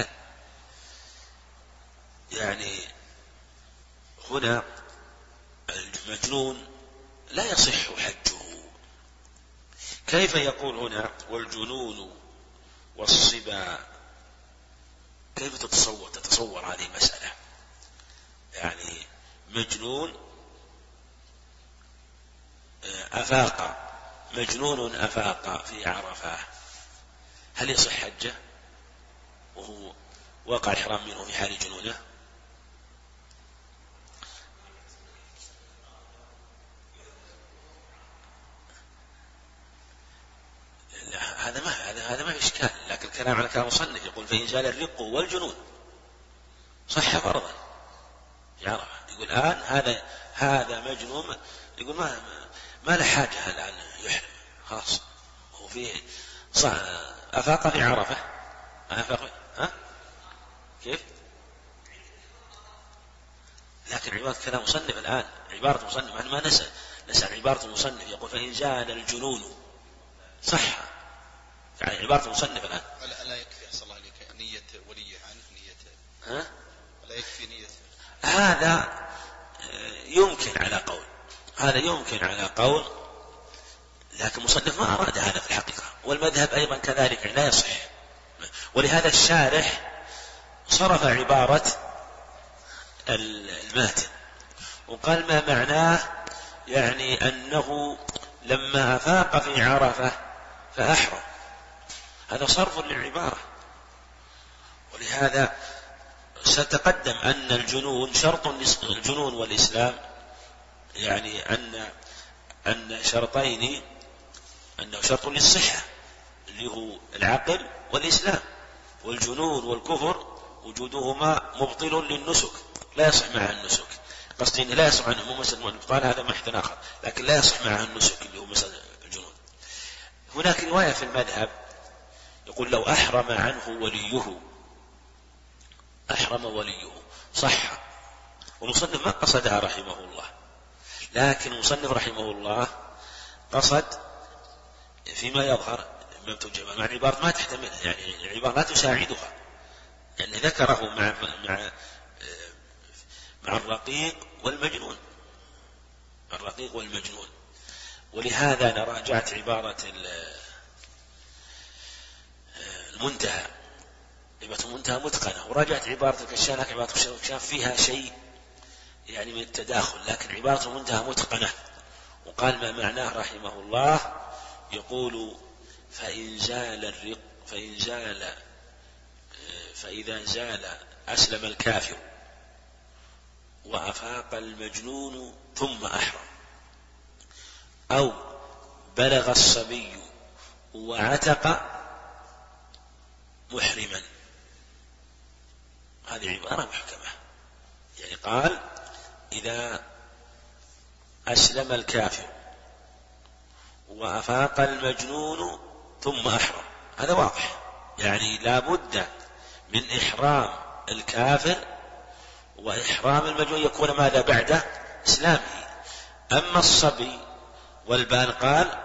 يعني هنا المجنون لا يصح حجه، كيف يقول هنا والجنون والصبا؟ كيف تتصور هذه المسألة؟ يعني مجنون أفاق في عرفة، هل يصح حجه وهو وقع الحرام منه في حال جنونه؟ هذا ما إشكال. لكن الكلام على كلام المصنف يقول فإن زال الرق والجنون صح فرضا في عرفة. يقول الآن هذا مجنون، يقول ما له حاجة الآن يحرم خلاص، هو فيه أفاق في عرفة. كيف؟ لكن عبارة كلام مصنف الآن عبارة مصنف ما نسأل لسان عبارة المصنف يقول فإن زال الجنون صح، يعني عبارة المصنف الآن لا يكفي أحسن الله عليك نية ولي عنه نية لا يكفي نية هذا يمكن على قول، هذا يمكن على قول، لكن المصنف ما أراد هذا في الحقيقة، والمذهب أيضا كذلك لا يصح. ولهذا الشارح صرف عبارة الماتن وقال ما معناه يعني أنه لما أفاق في عرفة فأحرم، هذا صرف للعبارة. ولهذا ستقدم أن الجنون شرط، الجنون والإسلام يعني أن شرطين، أنه شرط للصحة اللي هو العقل والإسلام، والجنون والكفر وجودهما مبطل للنسك، لا يصح معها النسك. قصدي إنه لا يصح عنه مو مسألة الإبطال، هذا محتن آخر، لكن لا يصح معها النسك اللي هو مسألة الجنون. هناك رواية في المذهب يقول لو أحرم عنه وليه، أحرم وليه صح، والمصنف ما قصدها رحمه الله، لكن المصنف رحمه الله قصد فيما يظهر مع عبارة ما تحتملها، يعني العبارة لا تساعدها، يعني ذكره مع الرقيق والمجنون، الرقيق والمجنون. ولهذا أنا راجعت عبارة المنتهى، عبارة المنتهى متقنة، وراجعت عبارة الكشاف، عبارة الكشاف فيها شيء يعني من التداخل، لكن عبارة المنتهى متقنة. وقال ما معناه رحمه الله، يقول فإذا زال أسلم الكافر وأفاق المجنون ثم أحرم، أو بلغ الصبي وعتق محرما. هذه عبارة محكمة، يعني قال إذا أسلم الكافر وأفاق المجنون ثم أحرم، هذا واضح، يعني لا بد من إحرام الكافر وإحرام المجنون يكون ماذا بعد إسلامه. أما الصبي والبال قال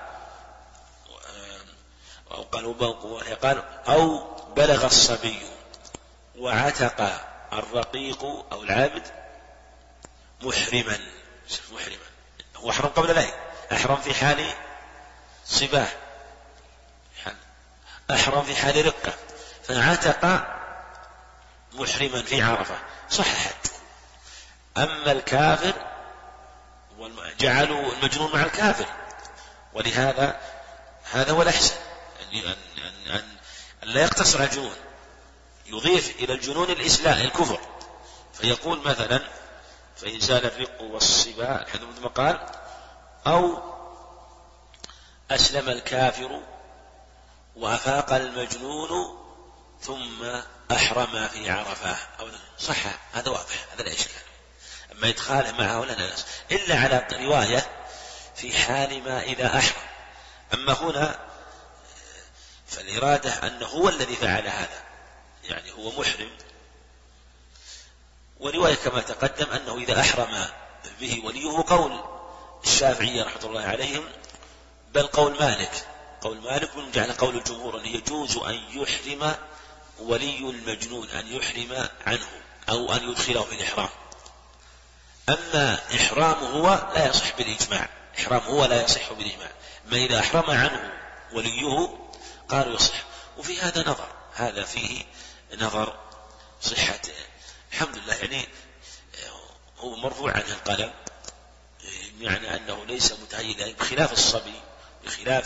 أو بلغ الصبي وعتق الرقيق أو العبد محرما، هو أحرم قبل ذلك، أحرم في حال صباه، أحرم في حال رقة، فعتق محرما في عرفة صح حج. أما الكافر جعلوا المجنون مع الكافر، ولهذا هذا هو الأحسن أن لا يقتصر على الجنون، يضيف إلى الجنون الإسلام الكفر، فيقول مثلا فإن زال الرق والصبا ثم قال أو أسلم الكافر وأفاق المجنون ثم أحرم في عرفة أو صح، هذا واضح، هذا لا إشكال. أما إدخاله معه لا ناس إلا على رواية في حال ما إذا أحرم. أما هنا فالإرادة أنه هو الذي فعل هذا، يعني هو محرم، ورواية كما تقدم أنه إذا أحرم به وليه قول الشافعية رحمة الله عليهم، بل قول مالك من جعل قول الجمهور أن يجوز أن يحرم ولي المجنون، أن يحرم عنه أو أن يدخله في الإحرام. أما إحرامه هو لا يصح بالإجماع، إحرامه هو لا يصح بالإجماع، ما إذا أحرم عنه وليه قالوا يصح. وفي هذا نظر، هذا فيه نظر صحة، الحمد لله، يعني هو مرفوع عنه القلم، يعني أنه ليس متهيئ، بخلاف الصبي، بخلاف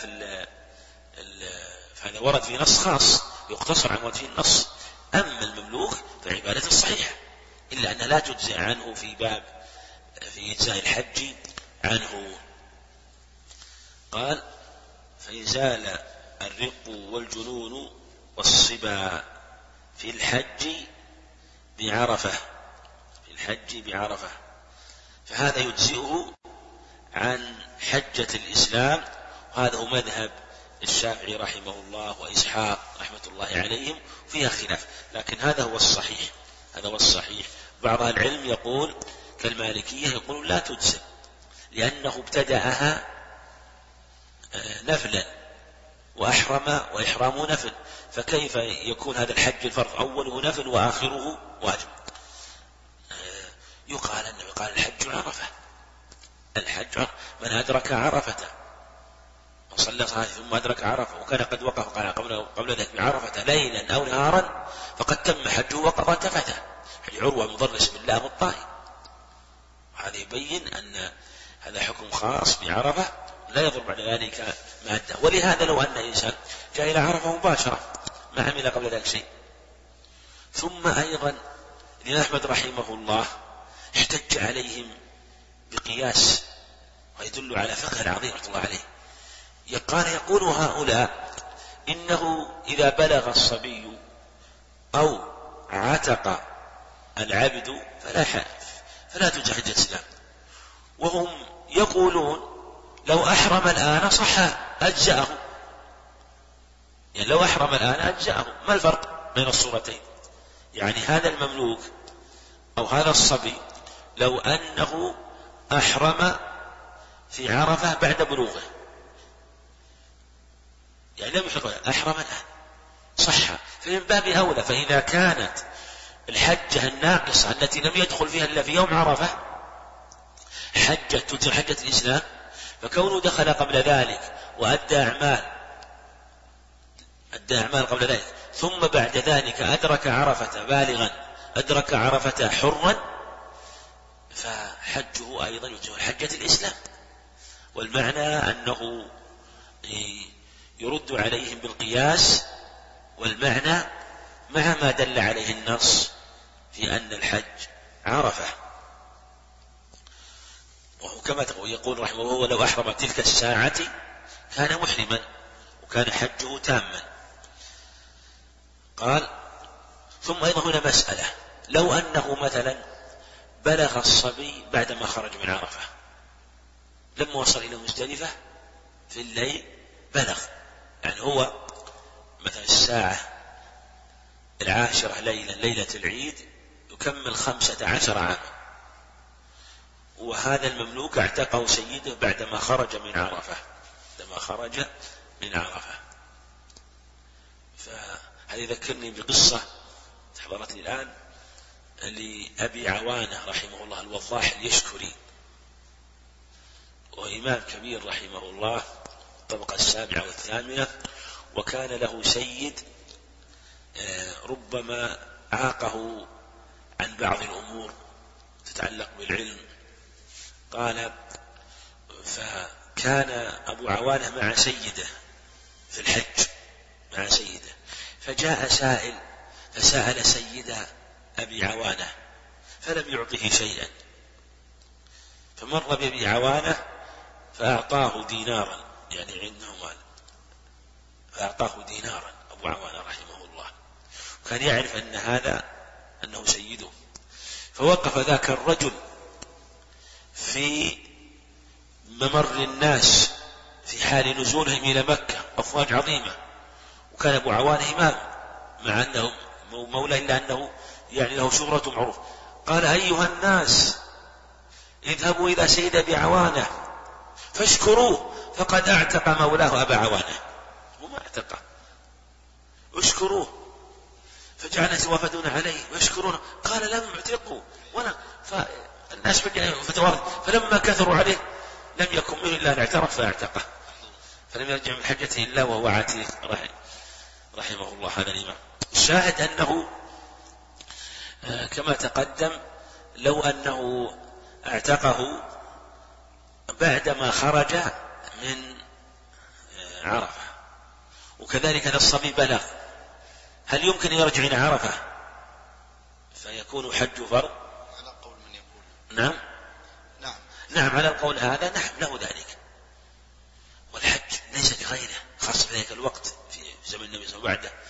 فهذا ورد في نص خاص يقتصر عن ورد في النص. أما المملوك فعبادته الصحيحة، إلا أنها لا تجزئ عنه في إجزاء الحج عنه. قال فإن زال الرق والجنون والصبا في الحج بعرفة، فهذا يجزئه عن حجة الإسلام، وهذا هو مذهب الشافعي رحمه الله وإسحاق رحمة الله عليهم، فيها خلاف، لكن هذا هو الصحيح. بعض العلم يقول كالمالكية يقول لا تجزئ، لأنه ابتدأها نفلا وأحرم وإحرام نفل، فكيف يكون هذا الحج الفرض أوله نفل وآخره واجب؟ يقال أنه قال الحج عرفة، الحج من أدرك عرفة وصلى صلاة ثم أدرك عرفة وكان قد وقف قبل ذلك بعرفة ليلا أو نهارا فقد تم حجه وقضى تفته. حديث عروة مضرس بالله الطائي، هذا يبين أن هذا حكم خاص بعرفة لا يضر بعد ذلك مادة. ولهذا لو أن إنسان جاء إلى عرفة مباشرة ما عمل قبل ذلك شيء. ثم أيضا الإمام أحمد رحمه الله احتج عليهم بقياس ويدل على فقه العظيم رحمه الله عليه. يقول هؤلاء إنه إذا بلغ الصبي أو عتق العبد فلا تجزي حجة الإسلام، وهم يقولون لو أحرم الآن صح أجزأه، يعني لو أحرم الآن أجزأه. ما الفرق بين الصورتين؟ يعني هذا المملوك أو هذا الصبي لو أنه أحرم في عرفة بعد بلوغه، يعني لم يحرم أحرم الآن صح، فمن باب أولى. فإذا كانت الحجة الناقصة التي لم يدخل فيها إلا في يوم عرفة حجة تلزم حجة الإسلام، فكونه دخل قبل ذلك وأدى أعمال قبل ذلك ثم بعد ذلك أدرك عرفة بالغا أدرك عرفة حرا فحجه أيضا يلزم حجة الإسلام. والمعنى أنه يرد عليهم بالقياس، والمعنى مع ما دل عليه النص في أن الحج عرفة. وهو كما يقول رحمه الله: ولو أحرم تلك الساعة كان محرما وكان حجه تاما. قال: ثم أيضا هنا مسألة، لو أنه مثلا بلغ الصبي بعدما خرج من عرفة، لما وصل إلى مزدلفة في الليل بلغ، يعني هو مثلا الساعة 10 ليلة ليلة العيد يكمل 15 عاما، وهذا المملوك اعتقه سيده بعدما خرج من عرفة، فهذا يذكرني بقصة حضرتني الآن لأبي عوانة رحمه الله الوضاح اليشكري، وإمام كبير رحمه الله الطبقة 7 و8، وكان له سيد ربما عاقه عن بعض الأمور تتعلق بالعلم. قال: فكان أبو عوانة مع سيده في الحج مع سيده، فجاء سائل فسأل سيد أبي عوانة فلم يعطه شيئا، فمر بأبي عوانة فأعطاه دينارا، يعني عنده مال، فأعطاه دينارا أبو عوانة رحمه الله، وكان يعرف أن هذا أنه سيده. فوقف ذاك الرجل في ممر الناس في حال نزولهم إلى مكة أفواج عظيمة، وكان أبو عوانة إمام مع أنه مولى إلا أنه يعني له شهرة معروف. قال: أيها الناس اذهبوا إلى سيد أبي عوانة فاشكروه فقد اعتق مولاه أبا عوانة، وما اعتقه، اشكروه. فجعلت وفدون عليه ويشكرونه، قال: لم يعتقوا فالناس فلما كثروا عليه لم يكن منه إلا أن اعترف فاعتقه، فلم يرجع من حجته إلا وهو عتيق رحمه الله هذا الإمام. الشاهد أنه كما تقدم لو أنه اعتقه بعدما خرج من عرفة، وكذلك هذا الصبي بلغ، هل يمكن أن يرجع إلى عرفة فيكون حج فرض؟ على قول من يقول نعم على القول هذا، نعم له ذلك. والحج ليس لغيره، خاصة في ذلك الوقت في زمن النبي صلى الله عليه وسلم بعده،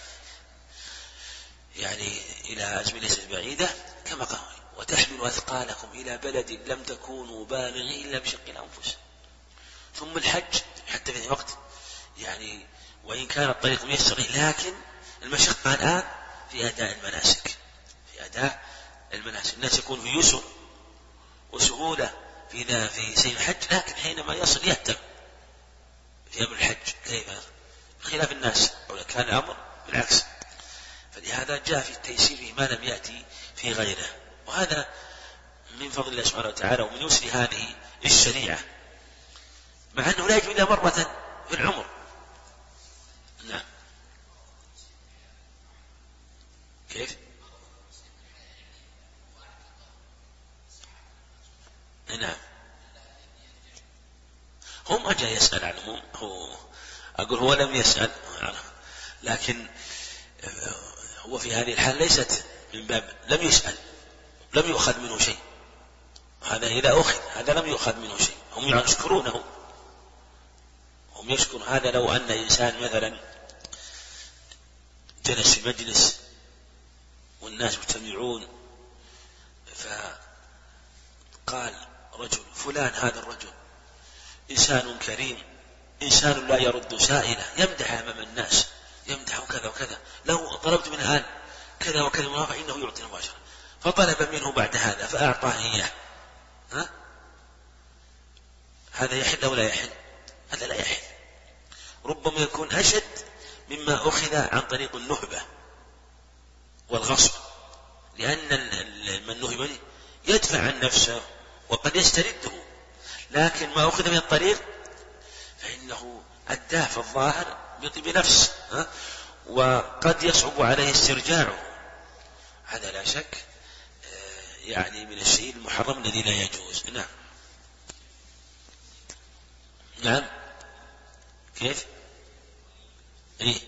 يعني إلى أزمنة ليست بعيدة، كما قال: وتحملوا أثقالكم إلى بلد لم تكونوا بالغيه إلا بشق الأنفس. ثم الحج حتى في وقت يعني وإن كان الطريق ميسر، لكن المشقة الآن في أداء المناسك، الناس يكون في يسر وسهولة في سير الحج، لكن حينما يصل يهتم في أمر الحج كيف خلاف الناس، أو كان الأمر بالعكس. فلهذا جاء في التيسير ما لم يأتي في غيره، وهذا من فضل الله سبحانه وتعالى ومن يسر هذه الشريعة، مع أنه لا يجب إلا مرة في العمر. نعم. كيف؟ نعم. هو ما جاء يسأل عنهم، هو لم يسأل، لكن هو في هذه الحال ليست من باب لم يسأل، لم يؤخذ منه شيء. هذا إذا أخذ، هذا لم يؤخذ منه شيء، هم يشكرونه، هم يشكر. هذا لو أن إنسان مثلا جلس في مجلس والناس مجتمعون، فقال رجل فلان هذا الرجل إنسان كريم، إنسان لا يرد سائلة، يمدح أمام الناس، يمدح كذا وكذا، لو طلبت من الآن كذا وكذا فإنه يعطي مباشرة، فطلب منه بعد هذا فأعطاه إياه، هذا يحل أو لا يحل؟ هذا لا يحل، ربما يكون أشد مما أخذ عن طريق النهبة والغصب، لأن من نهب يدفع عن نفسه وقد يسترده، لكن ما أخذ من الطريق فإنه أداه في الظاهر بنفس، وقد يصعب عليه استرجاعه. هذا لا شك يعني من الشيء المحرم الذي لا يجوز. نعم. نعم. كيف؟ إيه؟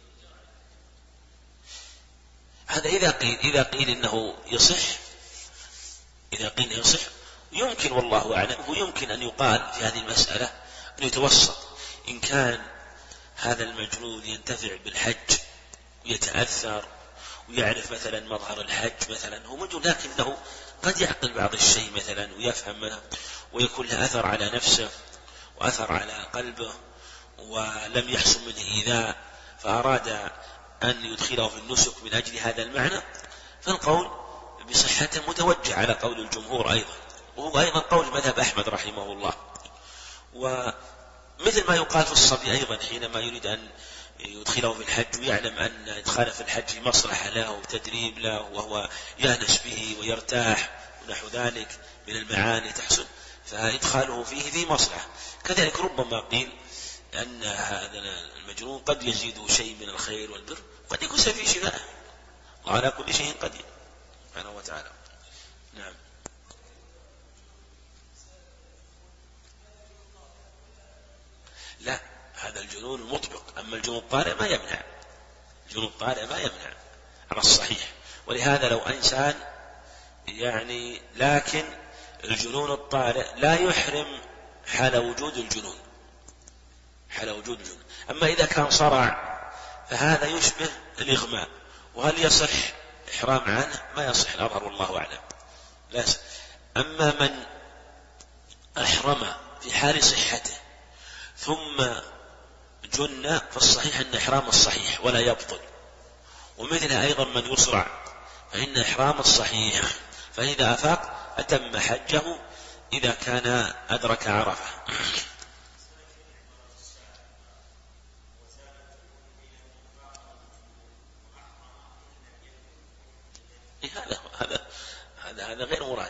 هذا إذا قيل إنه يصح، إذا قيل يصح يمكن، والله أعلم، ويمكن أن يقال في هذه المسألة أن يتوسط، إن كان هذا المجنون ينتفع بالحج ويتأثر ويعرف مثلا مظهر الحج مثلا، هو مجنون لكنه قد يعقل بعض الشيء مثلا ويفهم منه ويكون له أثر على نفسه وأثر على قلبه ولم يحصل منه إيذاء، فأراد أن يدخله في النسك من أجل هذا المعنى، فالقول بصحته متوجه على قول الجمهور أيضا، وهو أيضا قول مذهب أحمد رحمه الله. ومثل ما يقال في الصبي أيضا حينما يريد أن يدخله في الحج ويعلم أن إدخاله في الحج مصلحة له وتدريب له وهو يأنس به ويرتاح ونحو ذلك من المعاني تحصل، فإدخاله فيه ذي مصلحة. كذلك ربما قيل أن هذا المجنون قد يزيده شيء من الخير والبر، قد يكون سفيه شفاء، وعلى كل شيء قدير سبحانه وتعالى. نعم. لا، هذا الجنون المطبق، أما الجنون الطارئ ما يمنع، الجنون الطارئ ما يمنع على الصحيح. ولهذا لو إنسان يعني، لكن الجنون الطارئ لا يحرم حال وجود الجنون، حال وجود الجنون. أما إذا كان صرع فهذا يشبه الإغماء، وهل يصح إحرام عنه؟ ما يصح الأظهر والله أعلم، لا يصح. أما من أحرم في حال صحته ثم جن فالصحيح أن إحرام الصحيح ولا يبطل، ومثل أيضا من يصرع فإن إحرام الصحيح، فإذا أفاق أتم حجه إذا كان أدرك عرفة. هذا غير مراد،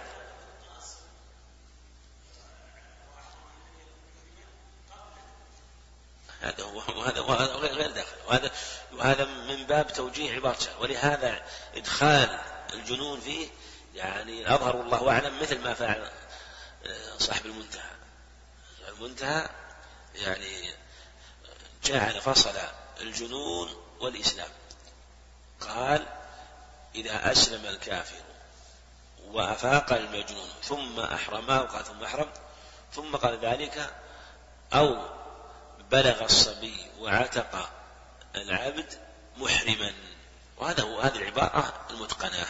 وهذا غير داخل، وهذا من باب توجيه عبارته. ولهذا إدخال الجنون فيه يعني أظهر الله أعلم مثل ما فعل صاحب المنتهى يعني جعل فصل الجنون والإسلام، قال إذا أسلم الكافر وأفاق المجنون ثم أحرمه، قال ثم أحرم، ثم قال ذلك أو بلغ الصبي وعتق العبد محرما، هذه العبارة المتقنة.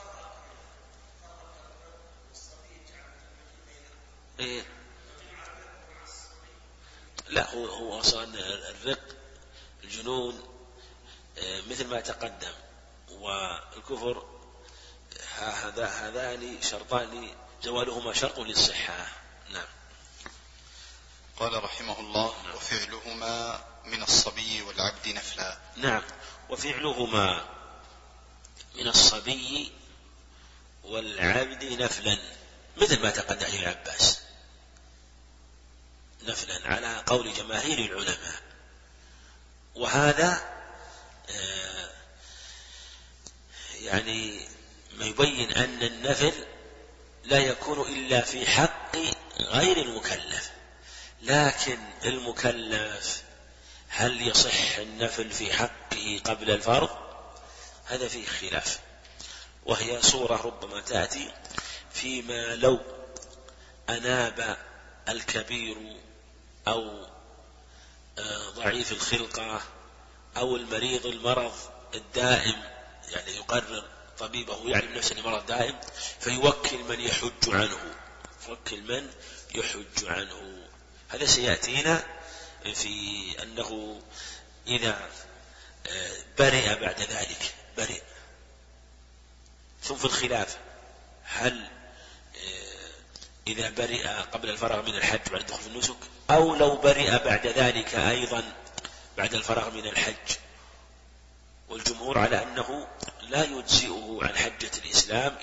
إيه؟ لا، هو أصلا الرق الجنون مثل ما تقدم، والكفر هذان شرطان زوالهما شرط للصحة، نعم. قال رحمه الله: وفعلهما من الصبي والعبد نفلا. نعم، وفعلهما من الصبي والعبد نفلا، مثل ما تقدم ابن عباس، نفلا على قول جماهير العلماء. وهذا يعني ما يبين أن النفل لا يكون إلا في حق غير المكلف، لكن المكلف هل يصح النفل في حقه قبل الفرض؟ هذا فيه خلاف، وهي صورة ربما تأتي فيما لو أناب الكبير أو ضعيف الخلقة أو المريض المرض الدائم، يعني يقرر طبيبه يعلم نفسه أنه مرض دائم فيوكل من يحج عنه، هذا سيأتينا في أنه إذا برئ بعد ذلك ثم في الخلاف هل إذا برئ قبل الفراغ من الحج بعد الدخول في النسك، أو لو برئ بعد ذلك أيضا بعد الفراغ من الحج. والجمهور على أنه لا يجزئه عن حجة الإسلام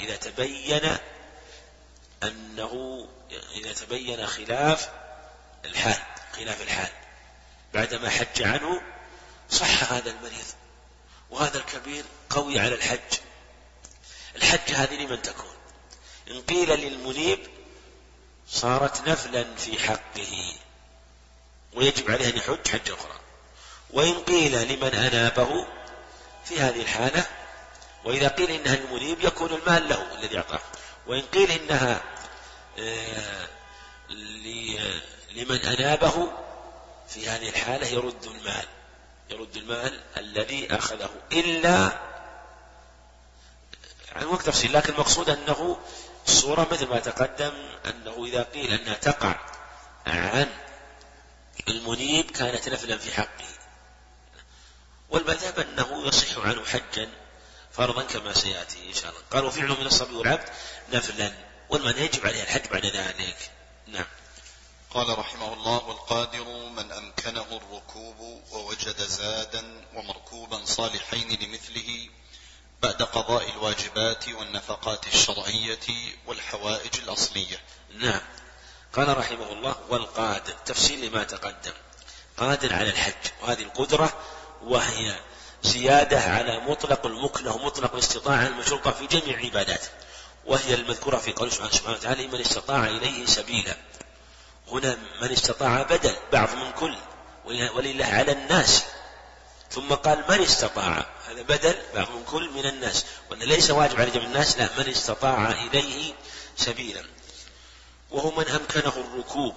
إذا تبين خلاف الحال بعدما حج عنه صح هذا المريض وهذا الكبير قوي على الحج هذه لمن تكون؟ إن قيل للمنيب صارت نفلا في حقه ويجب عليه أن يحج حجة أخرى، وإن قيل لمن أنابه في هذه الحالة، وإذا قيل إنها المنيب يكون المال له الذي أعطاه، وإن قيل إنها لمن أنابه في هذه الحالة يرد المال الذي أخذه إلا عن وقت تفصيل. لكن المقصود أنه الصورة مثل ما تقدم، أنه إذا قيل أنها تقع عن المنيب كانت نفلا في حقه، والمذهب أنه يصح عنه حجا فرضا كما سيأتي إن شاء الله. قال: وفعله من الصبي والعبد نفلا، والمن يجب عليه الحج بعد ذلك. نعم. قال رحمه الله: والقادر من أمكنه الركوب ووجد زادا ومركوبا صالحين لمثله بعد قضاء الواجبات والنفقات الشرعية والحوائج الأصلية. نعم. قال رحمه الله: والقادر تفسير لما تقدم، قادر على الحج، وهذه القدرة وهي زيادة على مطلق المكنة ومطلق الاستطاعة المشروطة في جميع العبادات، وهي المذكورة في قوله سبحانه وتعالى: من استطاع إليه سبيلا. هنا من استطاع بدل بعض من كل، ولله على الناس، ثم قال من استطاع، هذا بدل بعض من كل من الناس، وأن ليس واجب على جميع الناس، لا، من استطاع إليه سبيلا. وهو من أمكنه الركوب،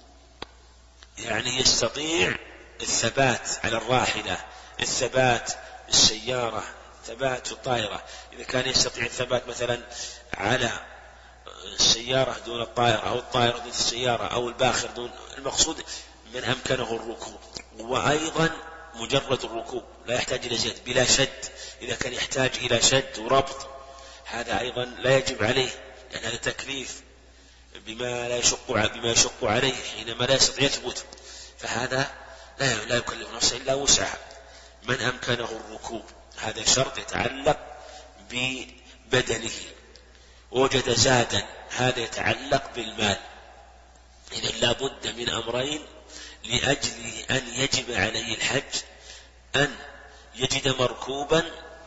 يعني يستطيع الثبات على الراحلة، الثبات بالسيارة، ثبات في الطائرة. إذا كان يستطيع الثبات مثلا على السيارة دون الطائرة، أو الطائرة دون السيارة، أو الباخر دون، المقصود من أمكنه الركوب. وأيضا مجرد الركوب لا يحتاج إلى زيادة بلا شد، إذا كان يحتاج إلى شد وربط هذا أيضا لا يجب عليه، لأن هذا تكليف بما يشق عليه حينما لا يستطيع يثبت، فهذا لا يكلف نفسه إلا وسعها. من أمكنه الركوب هذا شرط يتعلق ببدنه. ووجد زادا هذا يتعلق بالمال. إذن لا بد من أمرين لأجل أن يجب عليه الحج: أن يجد مركوبا،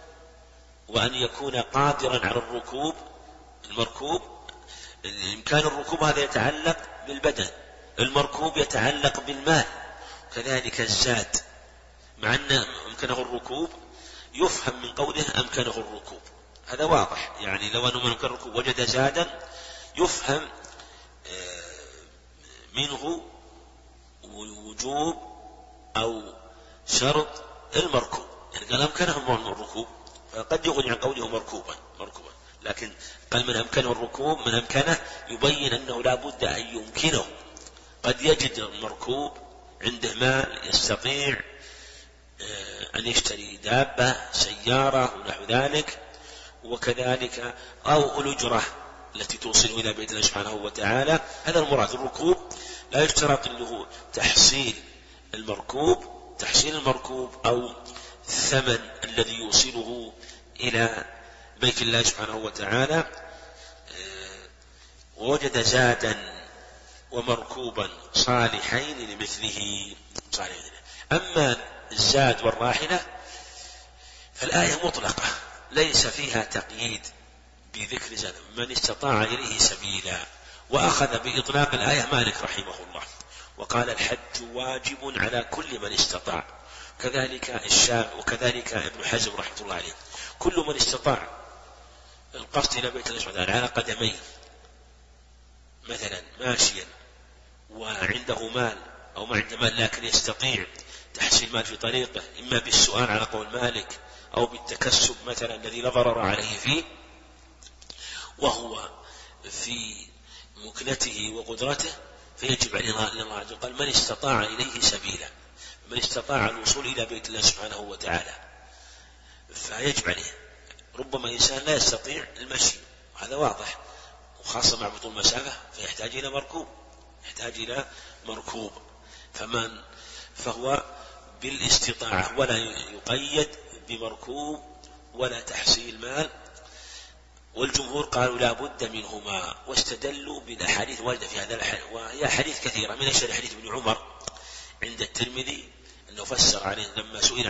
وأن يكون قادرا على الركوب. المركوب إمكان الركوب هذا يتعلق بالبدن، المركوب يتعلق بالمال، كذلك الزاد، مع أن أمكنه الركوب يفهم من قوله أمكنه الركوب، هذا واضح، يعني لو أنه من أمكن الركوب وجد زادا يفهم منه وجوب أو شرط المركوب، يعني قال أمكنه الركوب، فقد يغني عن قوله مركوبا، لكن قال من أمكنه الركوب، من أمكنه يبين أنه لا بد أن يمكنه. قد يجد المركوب عنده مال يستطيع أن يشتري دابة، سيارة ونحو ذلك، وكذلك أو الأجرة التي توصل إلى بيت الله سبحانه وتعالى. هذا المراد. الركوب لا يشترط له تحصيل المركوب أو الثمن الذي يوصله إلى بيت الله سبحانه وتعالى. ووجد زادا ومركوبا صالحين لمثله. أما الزاد والراحلة فالآية مطلقة ليس فيها تقييد بذكر زاد، من استطاع إليه سبيلا. وأخذ بإطلاق الآية مالك رحمه الله، وقال الحج واجب على كل من استطاع، كذلك الشافعي وكذلك ابن حزم رحمه الله عليه. كل من استطاع القصد إلى بيت الله سبحانه وتعالى على قدميه، مثلا ماشيا وعنده مال أو ما عنده مال لكن يستطيع تحصيل مال في طريقه، إما بالسؤال على قول مالك أو بالتكسب مثلا الذي لا ضرر عليه فيه، وهو في مكنته وقدرته، فيجب عليه الله عز وجل من استطاع إليه سبيلا، من استطاع الوصول إلى بيت الله سبحانه وتعالى فيجب عليه. ربما إنسان لا يستطيع المشي، وهذا واضح، وخاصة مع بطول المسافة، فيحتاج إلى مركوب فهو بالاستطاعة ولا يقيد بمركوب ولا تحصيل مال. والجمهور قالوا لا بد منهما، واستدلوا بالأحاديث واردة في هذا الحديث، وهي أحاديث كثيرة. من أشهر حديث ابن عمر عند الترمذي أنه فسر عليه لما سئل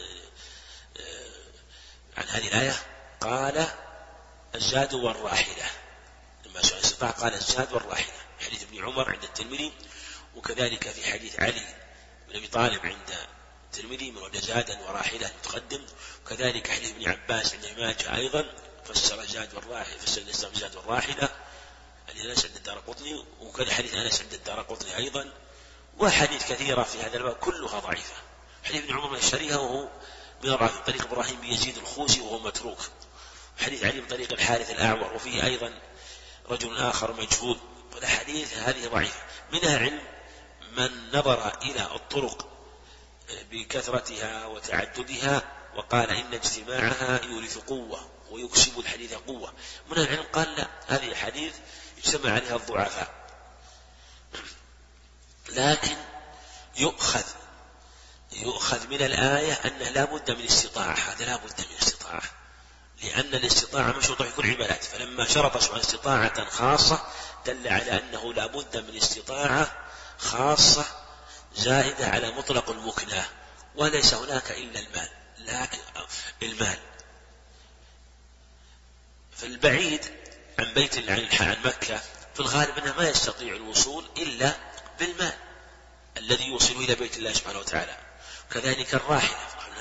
عن هذه الآية قال الزاد والراحلة، لما سئل الاستطاعة قال الزاد والراحلة، حديث ابن عمر عند الترمذي. وكذلك في حديث علي بن أبي طالب عند الترمذي من وجد زادا وراحلة متقدم. وكذلك حديث ابن عباس عند ابن ماجه أيضا فسر الزاد والراحلة، فسر الإسلام زاد والراحلة الأنس عند الدارقطني، وكذا حديث أنس عند الدارقطني أيضا. وحديث كثيرة في هذا الباب كلها ضعيفة. حديث ابن عمر الشريعة وهو من الضعيف، طريق إبراهيم بن يزيد الخوسي وهو متروك. حديث علي من طريق الحارث الأعور وفيه أيضا رجل آخر مجهول. والأحاديث هذه ضعيفة. منها علم من نظر إلى الطرق بكثرتها وتعددها وقال إن اجتماعها يورث قوة ويكسب الحديث قوة. من العلم قال لا، هذه الحديث اجتمع عليها الضعفاء. لكن يؤخذ من الآية أنه لا بد من استطاعة، هذا لا بد من استطاعة، لأن الاستطاعة مشروطة في كل عبادات. فلما شرط سبحانه استطاعة خاصة دل على أنه لا بد من استطاعة خاصة زائدة على مطلق المكنة، وليس هناك إلا المال. لكن المال فالبعيد عن بيت عن مكة في الغالب أنه ما يستطيع الوصول إلا بالمال الذي يوصل إلى بيت الله سبحانه وتعالى. كذلك الراحلة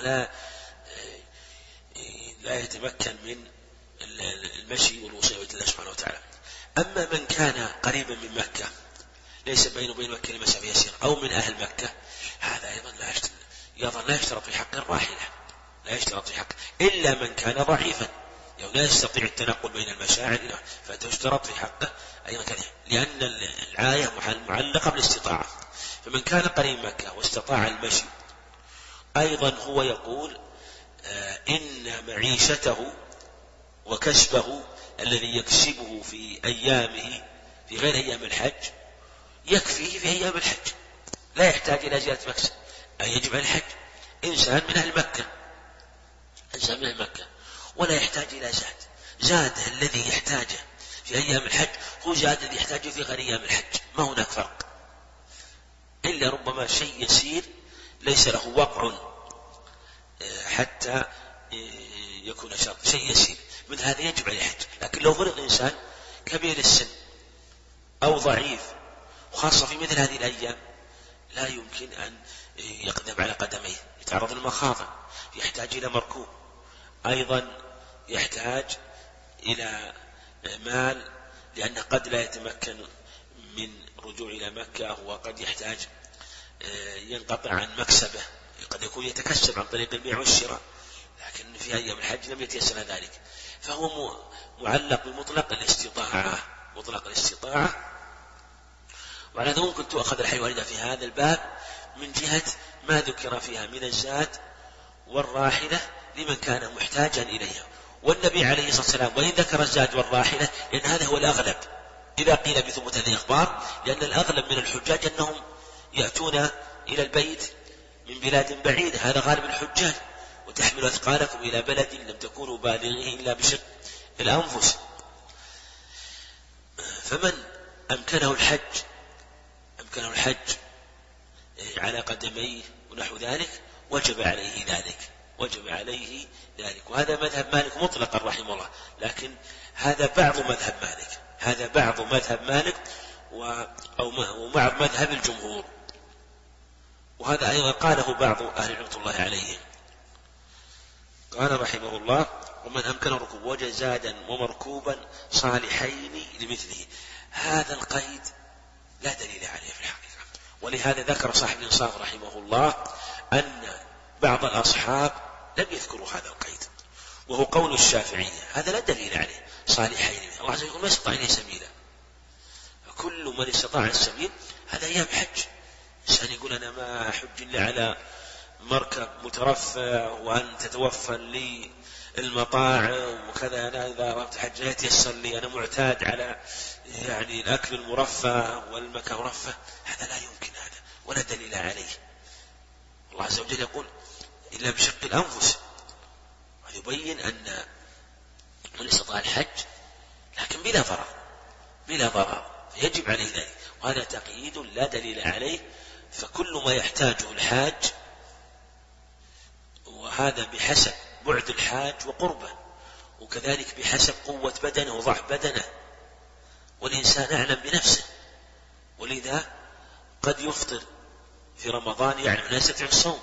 لا يتمكن من المشي والوصول إلى بيت الله سبحانه وتعالى. أما من كان قريبا من مكة ليس بينه وبين مكة لمسافة يسيرة أو من أهل مكة، هذا أيضا لا يشترط في حق الراحلة، لا يشترط في حق إلا من كان ضعيفا لا يستطيع التنقل بين المشاعر، فتشترط في حقه أيضا كذا، لأن الآية معلقة بالاستطاعة. فمن كان قريب مكة واستطاع المشي أيضا هو يقول إن معيشته وكسبه الذي يكسبه في أيامه في غير أيام الحج يكفيه في أيام الحج، لا يحتاج إلى زيادة مكسب. أي يجب على الحج إنسان من أهل مكة ولا يحتاج إلى زاد الذي يحتاجه في أيام الحج هو زاد الذي يحتاجه في غير أيام الحج، ما هناك فرق، إلا ربما شيء يسير ليس له وقع حتى يكون شرط، شيء يسير من هذا يجب عليه الحج. لكن لو فرض إنسان كبير السن أو ضعيف وخاصة في مثل هذه الأيام لا يمكن أن يقدم على قدميه، يتعرض للمخاطر، يحتاج إلى مركوب، أيضا يحتاج إلى مال لأنه قد لا يتمكن من رجوع إلى مكة، وقد يحتاج ينقطع عن مكسبه، قد يكون يتكسب عن طريق البيع والشراء، لكن في أيام الحج لم يتيسر ذلك، فهو معلق بمطلق الاستطاعة. وعلى هذا ممكن تؤخذ الحي والدة في هذا الباب من جهة ما ذكر فيها من الزاد والراحلة لمن كان محتاجا إليها، والنبي عليه الصلاة والسلام وإن ذكر الزاد والراحلة لأن هذا هو الأغلب إذا قيل بثبوت هذه الأخبار، لأن الأغلب من الحجاج أنهم يأتون إلى البيت من بلاد بعيدة، هذا غالب الحجاج، وتحمل أثقالكم إلى بلد لم تكونوا بالغيه إلا بشق الأنفس. فمن أمكنه الحج على قدميه ونحو ذلك وجب عليه ذلك. وهذا مذهب مالك مطلقا رحمه الله، لكن هذا بعض مذهب مالك ومع مذهب الجمهور، وهذا أيضا قاله بعض أهل رحمة الله عليهم. قال رحمه الله: ومن أمكن الركوب وجد زادا ومركوبا صالحين لمثله. هذا القيد لا دليل عليه في الحقيقة، ولهذا ذكر صاحب الإنصاف رحمه الله أن بعض الأصحاب لم يذكروا هذا القيد، وهو قول الشافعية، هذا لا دليل عليه. صالحين، الله عز وجل ما استطاع إليه سبيلا، كل من استطاع السبيل هذا أيام حج. إنسان يقول أنا ما أحج إلا على مركب مترفع وأن تتوفر لي المطاعم وكذا، أنا إذا أردت حج لا يتيسر لي، أنا معتاد على الأكل المرفه والمكان مرفه، هذا لا يمكن، هذا ولا دليل عليه. الله عز وجل يقول: إلا بشق الأنفس، ويبين أن من استطاع الحج لكن بلا ضرر فيجب عليه ذلك، وهذا تقييد لا دليل عليه. فكل ما يحتاجه الحاج، وهذا بحسب بعد الحاج وقربه، وكذلك بحسب قوة بدنه وضعف بدنه، والإنسان أعلم بنفسه، ولذا قد يفطر في رمضان يعلم لا يستطيع الصوم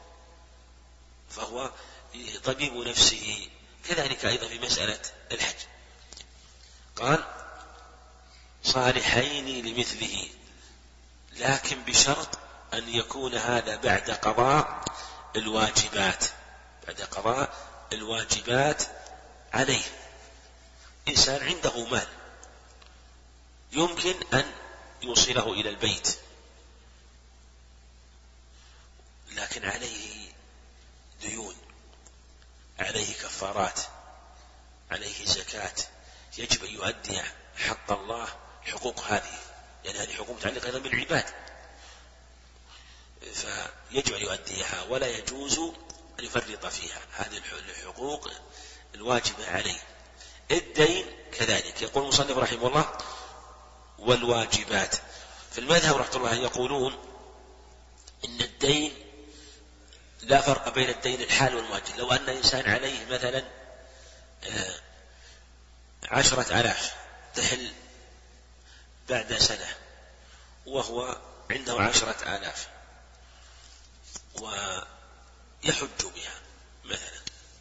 فهو طبيب نفسه. كذلك أيضا في مسألة الحج قال: صالحين لمثله، لكن بشرط أن يكون هذا بعد قضاء الواجبات عليه. إنسان عنده مال يمكن أن يوصله إلى البيت، لكن عليه ديون، عليه كفارات، عليه زكاة، يجب أن يؤدي حق الله، حقوق هذه، لأن هذه حقوق متعلقة أيضا بالعباد، فيجب أن يؤديها ولا يجوز أن يفرط فيها. هذه الحقوق الواجبة عليه. الدين كذلك، يقول المصنف رحمه الله: والواجبات. في المذهب رحمه الله يقولون إن الدين لا فرق بين الدين الحال والمؤجل. لو أن إنسان عليه مثلا 10,000 تحل بعد سنة وهو عنده 10,000 ويحج بها مثلا،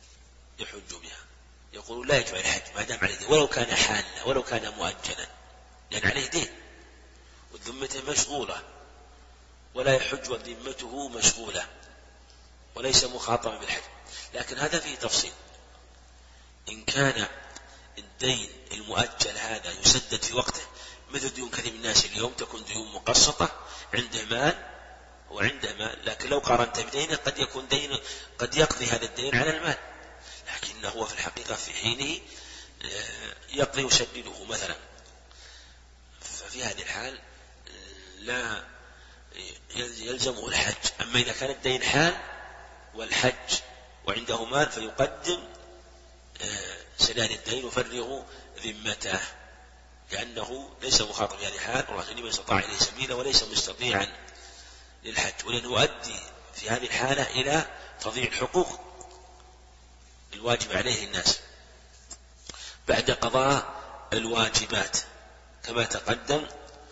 يقول لا يجب الحج ما دام عليه دين، ولو كان حالا ولو كان مؤجلا، لأن عليه دين وذمته مشغولة، ولا يحج وذمته مشغولة وليس مخاطبا بالحج. لكن هذا فيه تفصيل، إن كان الدين المؤجل هذا يسدد في وقته، مثل ديون كثير من الناس اليوم تكون ديون مقسطة، عنده مال وعنده مال، لكن لو قارنت بدينه قد يكون دين قد يقضي هذا الدين على المال، لكنه هو في الحقيقة في حينه يقضي يسدده مثلا. ففي هذه الحال لا يلزمه الحج. أما إذا كان الدين حال والحج وعنده مال فيقدم سداد الدين ويفرغ ذمته، لأنه ليس مخاطب في هذه الحال، والله من استطاع إليه سبيلا وليس مستطيعا للحج، ولأنه يؤدي في هذه الحالة إلى تضييع الحقوق الواجب عليه الناس بعد قضاء الواجبات كما تقدم.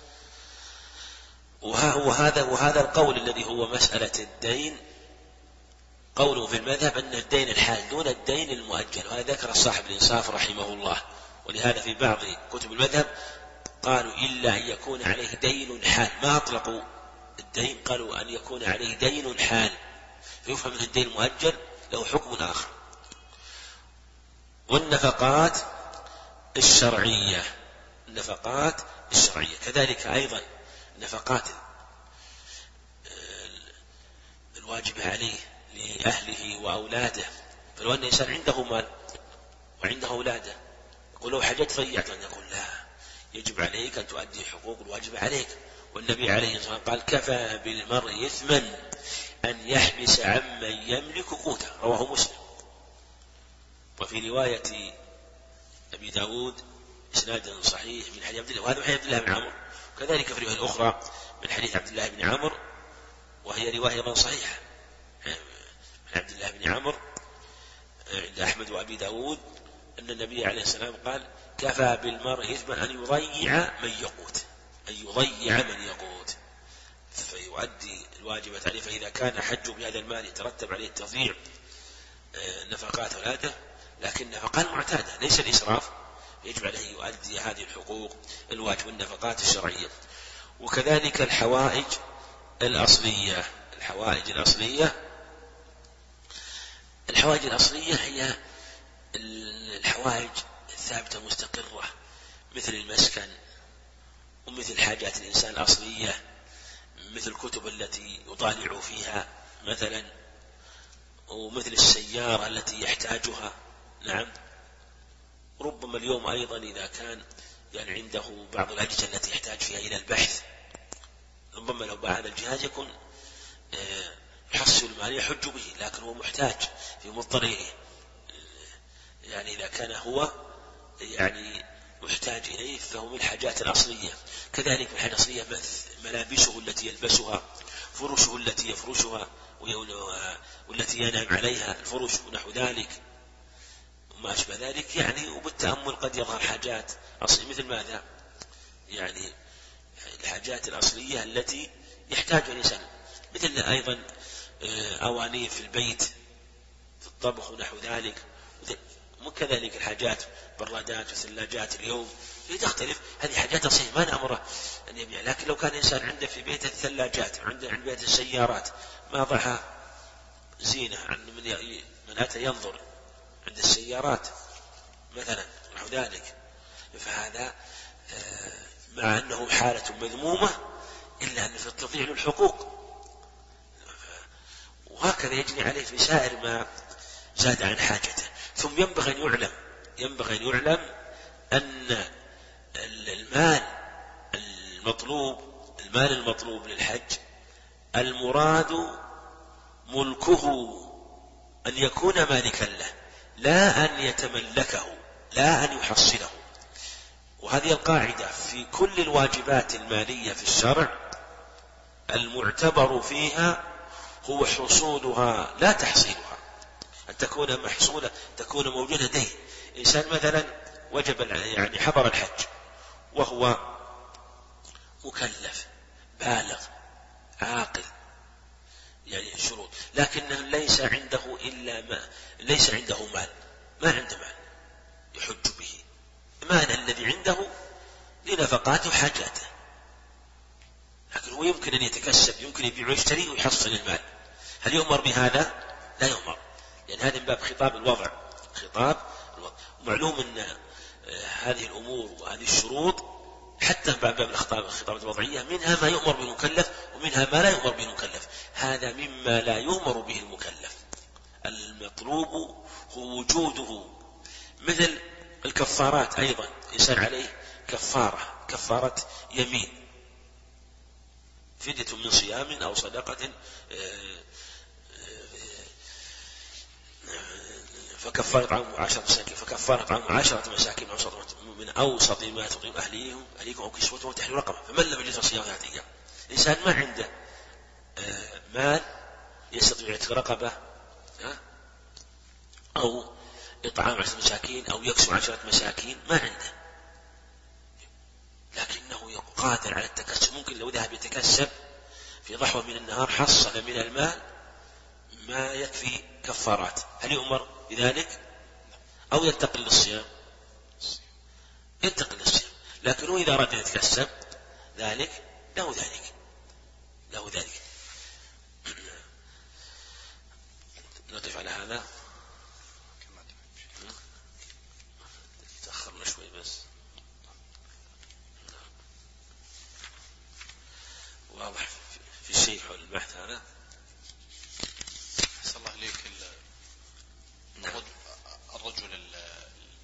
وهذا القول الذي هو مسألة الدين، قوله في المذهب أن الدين الحال دون الدين المؤجل، وهذا ذكر صاحب الإنصاف رحمه الله. ولهذا في بعض كتب المذهب قالوا إلا أن يكون عليه دين حال، ما أطلقوا الدين، قالوا أن يكون عليه دين حال، فيفهم من الدين المؤجل له حكم آخر. والنفقات الشرعية كذلك أيضا النفقات الواجبة عليه لأهله وأولاده. فلو أن الإنسان عنده مال وعنده أولاده، يقول لو حجت ضيعت، يقول لا، يجب عليك أن تؤدي حقوق الواجب عليك. والنبي عليه الصلاة والسلام قال كفى بالمرء إثما أن يحبس عمن يملك قوته، رواه مسلم. وفي رواية أبي داود إسناد صحيح من حديث عبد الله، وهذا حديث عبد الله بن عمرو، وكذلك في رواية أخرى من حديث عبد الله بن عمرو، وهي رواية أيضا صحيحة من عبد الله بن عمرو عند أحمد وأبي داود، أن النبي عليه السلام قال كفى بالمرء إثما أن يضيع من يقوت، أن يضيع من يقوت، فيؤدي الواجبات عليه. فإذا كان حج بهذا المال يترتب عليه تضييع نفقات أولاده، لكن نفقات معتادة ليس الإسراف، يجب عليه يؤدي هذه الحقوق الواجب النفقات الشرعية. وكذلك الحوائج الأصلية. الحوائج الأصلية هي الحوائج الثابتة المستقرة، مثل المسكن، ومثل حاجات الإنسان الأصلية، مثل الكتب التي يطالع فيها مثلا، ومثل السيارة التي يحتاجها. نعم. ربما اليوم أيضا إذا كان يعني عنده بعض الأجهزة التي يحتاج فيها إلى البحث، ربما لو باع هذا الجهاز يكون يحصل المال يحج به، لكن هو محتاج في مضطره، يعني إذا كان هو يعني محتاج إليه فهو من الحاجات الأصلية. كذلك من الحاجات الأصلية ملابسه التي يلبسها، فرشه التي يفرشها والتي ينام عليها، الفرش ونحو ذلك وما أشبه ذلك يعني. وبالتأمل قد يظهر حاجات أصلية مثل ماذا؟ يعني الحاجات الأصلية التي يحتاج الإنسان، مثل أيضا أواني في البيت في الطبخ ونحو ذلك. وكذلك الحاجات برادات وثلاجات اليوم تختلف، هذه حاجات أصلية ما نأمره أن يبيع. لكن لو كان الإنسان عنده في بيت الثلاجات، عنده في بيت السيارات، ما ضعها زينة عن من أتى ينظر عند السيارات مثلا ونحو ذلك، فهذا مع أنه حالة مذمومة إلا أن تضيع له الحقوق. وهكذا يجري عليه في سائر ما زاد عن حاجته. ثم ينبغي أن يعلم أن المال المطلوب للحج المراد ملكه، أن يكون مالكا له، لا أن يتملكه، لا أن يحصله. وهذه القاعدة في كل الواجبات المالية في الشرع، المعتبر فيها هو حصولها لا تحصيلها، أن تكون محصولة، تكون موجودة دين. إنسان مثلا وجب يعني حضر الحج وهو مكلف بالغ عاقل، يعني شروط، لكنه ليس عنده مال، ما عنده مال يحج به، المال الذي عنده لنفقاته وحاجاته، لكن هو يمكن أن يتكسب، يمكن يبيع ويشتري ويحصل المال. هل يؤمر بهذا؟ لا يؤمر، لأن هذا من باب خطاب الوضع. معلوم أن هذه الأمور وهذه الشروط حتى من باب الخطاب الوضعية، منها ما يؤمر به المكلف ومنها ما لا يؤمر به المكلف. هذا مما لا يؤمر به المكلف، المطلوب هو وجوده. مثل الكفارات أيضا، إنسان عليه كفارة يمين، فدية من صيام أو صدقة، فكفارة عن 10 مساكين، فكفارة عن 10 مساكين من أوسط ما تطعم أهليهم أو كسوتهم وتحرير رقبة، فمن لم يجد فصيام 3 أيام. إنسان ما عنده مال يستطيع يعتق رقبة أو إطعام 10 مساكين أو يكسو 10 مساكين، ما عنده، لكنه قادر على التكسب. ممكن لو ذهب يتكسب في ضحوة من النهار حصل من المال ما يكفي كفارات، هل يؤمر بذلك أو ينتقل للصيام؟ ينتقل للصيام، لكنه إذا أراد أن يتكسب ذلك له ذلك. نقف على هذا، تأخرنا شوي بس. واضح في شيء حول البحث هذا. أحسن الله إليك. الرجل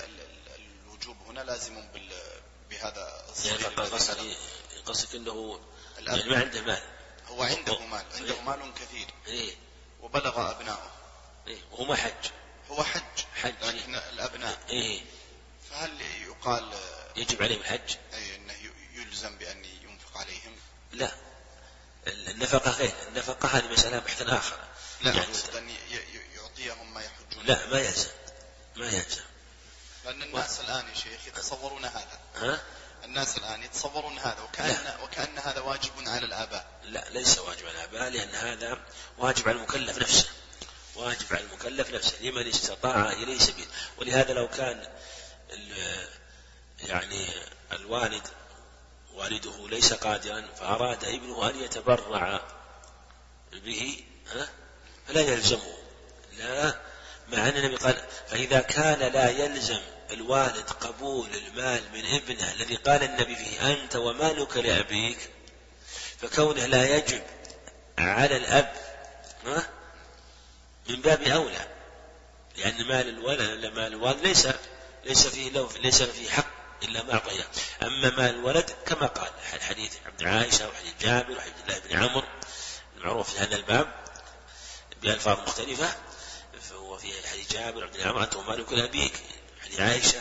الوجوب هنا لازم بهذا يعني قصدك أنه يعني ما عنده مال، هو عنده مال كثير وبلغ أبناؤه وهو ما حج، هو حج لكن الأبناء فهل يقال يجب عليهم الحج؟ أنه يلزم بأن ينفق عليهم؟ لا، النفقة غير، النفقة هذه مسألة بحث آخر. لا يعني أن يعطيهم ما يحجون. لا، ما يلزم. لأن الناس الآن يا شيخ يتصورون هذا. الناس الآن يتصورون هذا وكأن هذا واجب على الآباء. لا، ليس واجب على الآباء، لأن هذا واجب على المكلف نفسه، لمن استطاع إليه سبيل. ولهذا لو كان يعني والده ليس قادرا فأراد ابنه أن يتبرع به فلا يلزمه، لا، مع أن النبي قال فإذا كان لا يلزم الوالد قبول المال من ابنه الذي قال النبي فيه أنت ومالك لأبيك، فكونه لا يجب على الأب من باب أولى، لأن مال الوالد ليس فيه حق إلا ما أعطيه. أما مال الولد كما قال حديث عبد عائشة وحديث جابر وحديث الله بن عمرو المعروف في هذا الباب بألفاظ مختلفة، فهو في حديث جابر عبد عمرو أنت ومالك لأبيك، حديث عائشة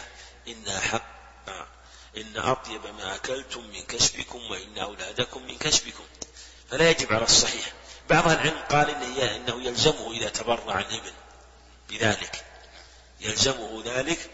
إن أطيب ما أكلتم من كسبكم وإن أولادكم من كسبكم، فلا يجب على الصحيح. بعض العلم قال إنه يلزمه إذا تبرع الابن بذلك، يلزمه ذلك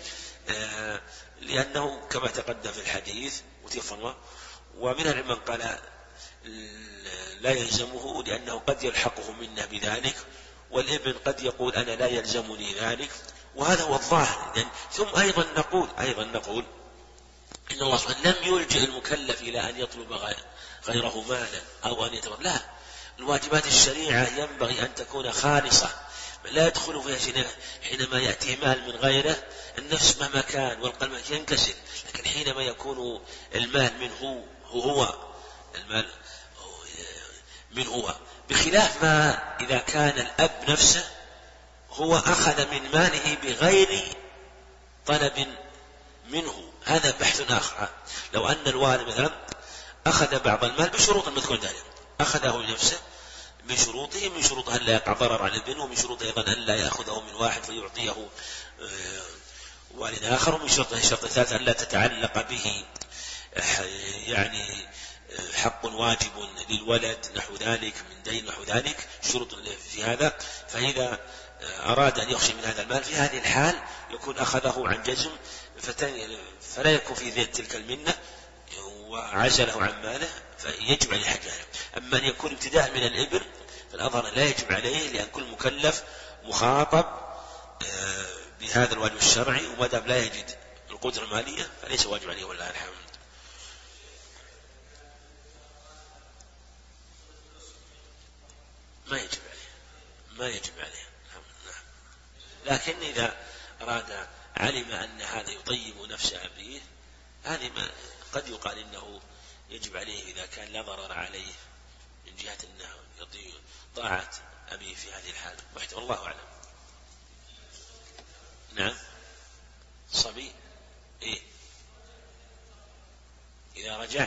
لأنه كما تقدم في الحديث ومن العلم من قال لا يلزمه لأنه قد يلحقه منا بذلك، والابن قد يقول أنا لا يلزمني ذلك، وهذا هو الظاهر. ثم أيضا نقول إن الله سبحانه لم يلجئ المكلف إلى أن يطلب غيره مالا أو أن يتبرع، لا، الواجبات الشريعة ينبغي أن تكون خالصة، لا يدخل فيها حينما يأتي مال من غيره النفس مهما كان والقلب ينكسر، لكن حينما يكون المال من هو بخلاف ما إذا كان الأب نفسه هو أخذ من ماله بغير طلب منه، هذا بحث آخر. لو أن الوالد مثلا أخذ بعض المال بشروط المذكور ذلك، أخذه لنفسه بشروطه، من شروطه أن لا يقع ضرر على الابن، ومن شروطه أيضا أن لا يأخذه من واحد فيعطيه والد آخر، ومن شرطه الشرط الثالث أن لا تتعلق به يعني حق واجب للولد نحو ذلك من دين نحو ذلك، شروط في هذا. فإذا أراد أن يخشي من هذا المال في هذه الحال يكون أخذه عن جزم، فلا يكون في تلك المنة وعزله عن ماله فيجب عليه حجه. أما أن يكون ابتداء من الإبن فالأظهر لا يجب عليه، لأن كل مكلف مخاطب بهذا الواجب الشرعي، وما دام لا يجد القدرة المالية فليس واجب عليه والله الحمد. ما يجب عليه. لكن إذا أراد علم أن هذا يطيب نفس أبيه هذه ما قد يقال إنه يجب عليه إذا كان لا ضرر عليه من جهة أنه يطيب طاعة أبيه في هذه الحال. والله أعلم. نعم. صبي إذا رجع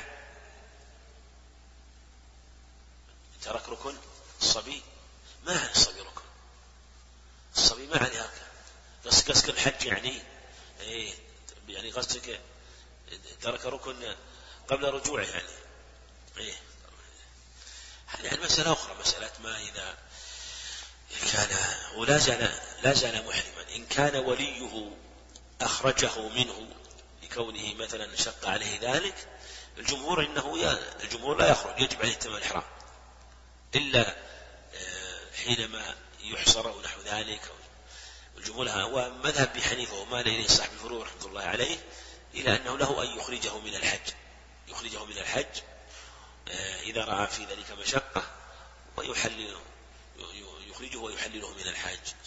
ترك ركن الصبي، ما الصبي ركن، الصبي ما عليه أركان. قصدك الحج يعني قصدك ترك ركن قبل رجوعه هذه مسألة أخرى، مسألة ما إذا كان ولا زال محرما، إن كان وليه أخرجه منه لكونه مثلا شق عليه ذلك، الجمهور لا يخرج، يجب عليه تمام الإحرام إلا حينما يحصر أو نحو ذلك. الجمهور هو مذهب بحنيفة ومال إليه صاحب الفروع رحمة الله عليه إلى أنه له أن يخرجه من الحج إذا رأى في ذلك مشقة يخرجه ويحلله من الحج.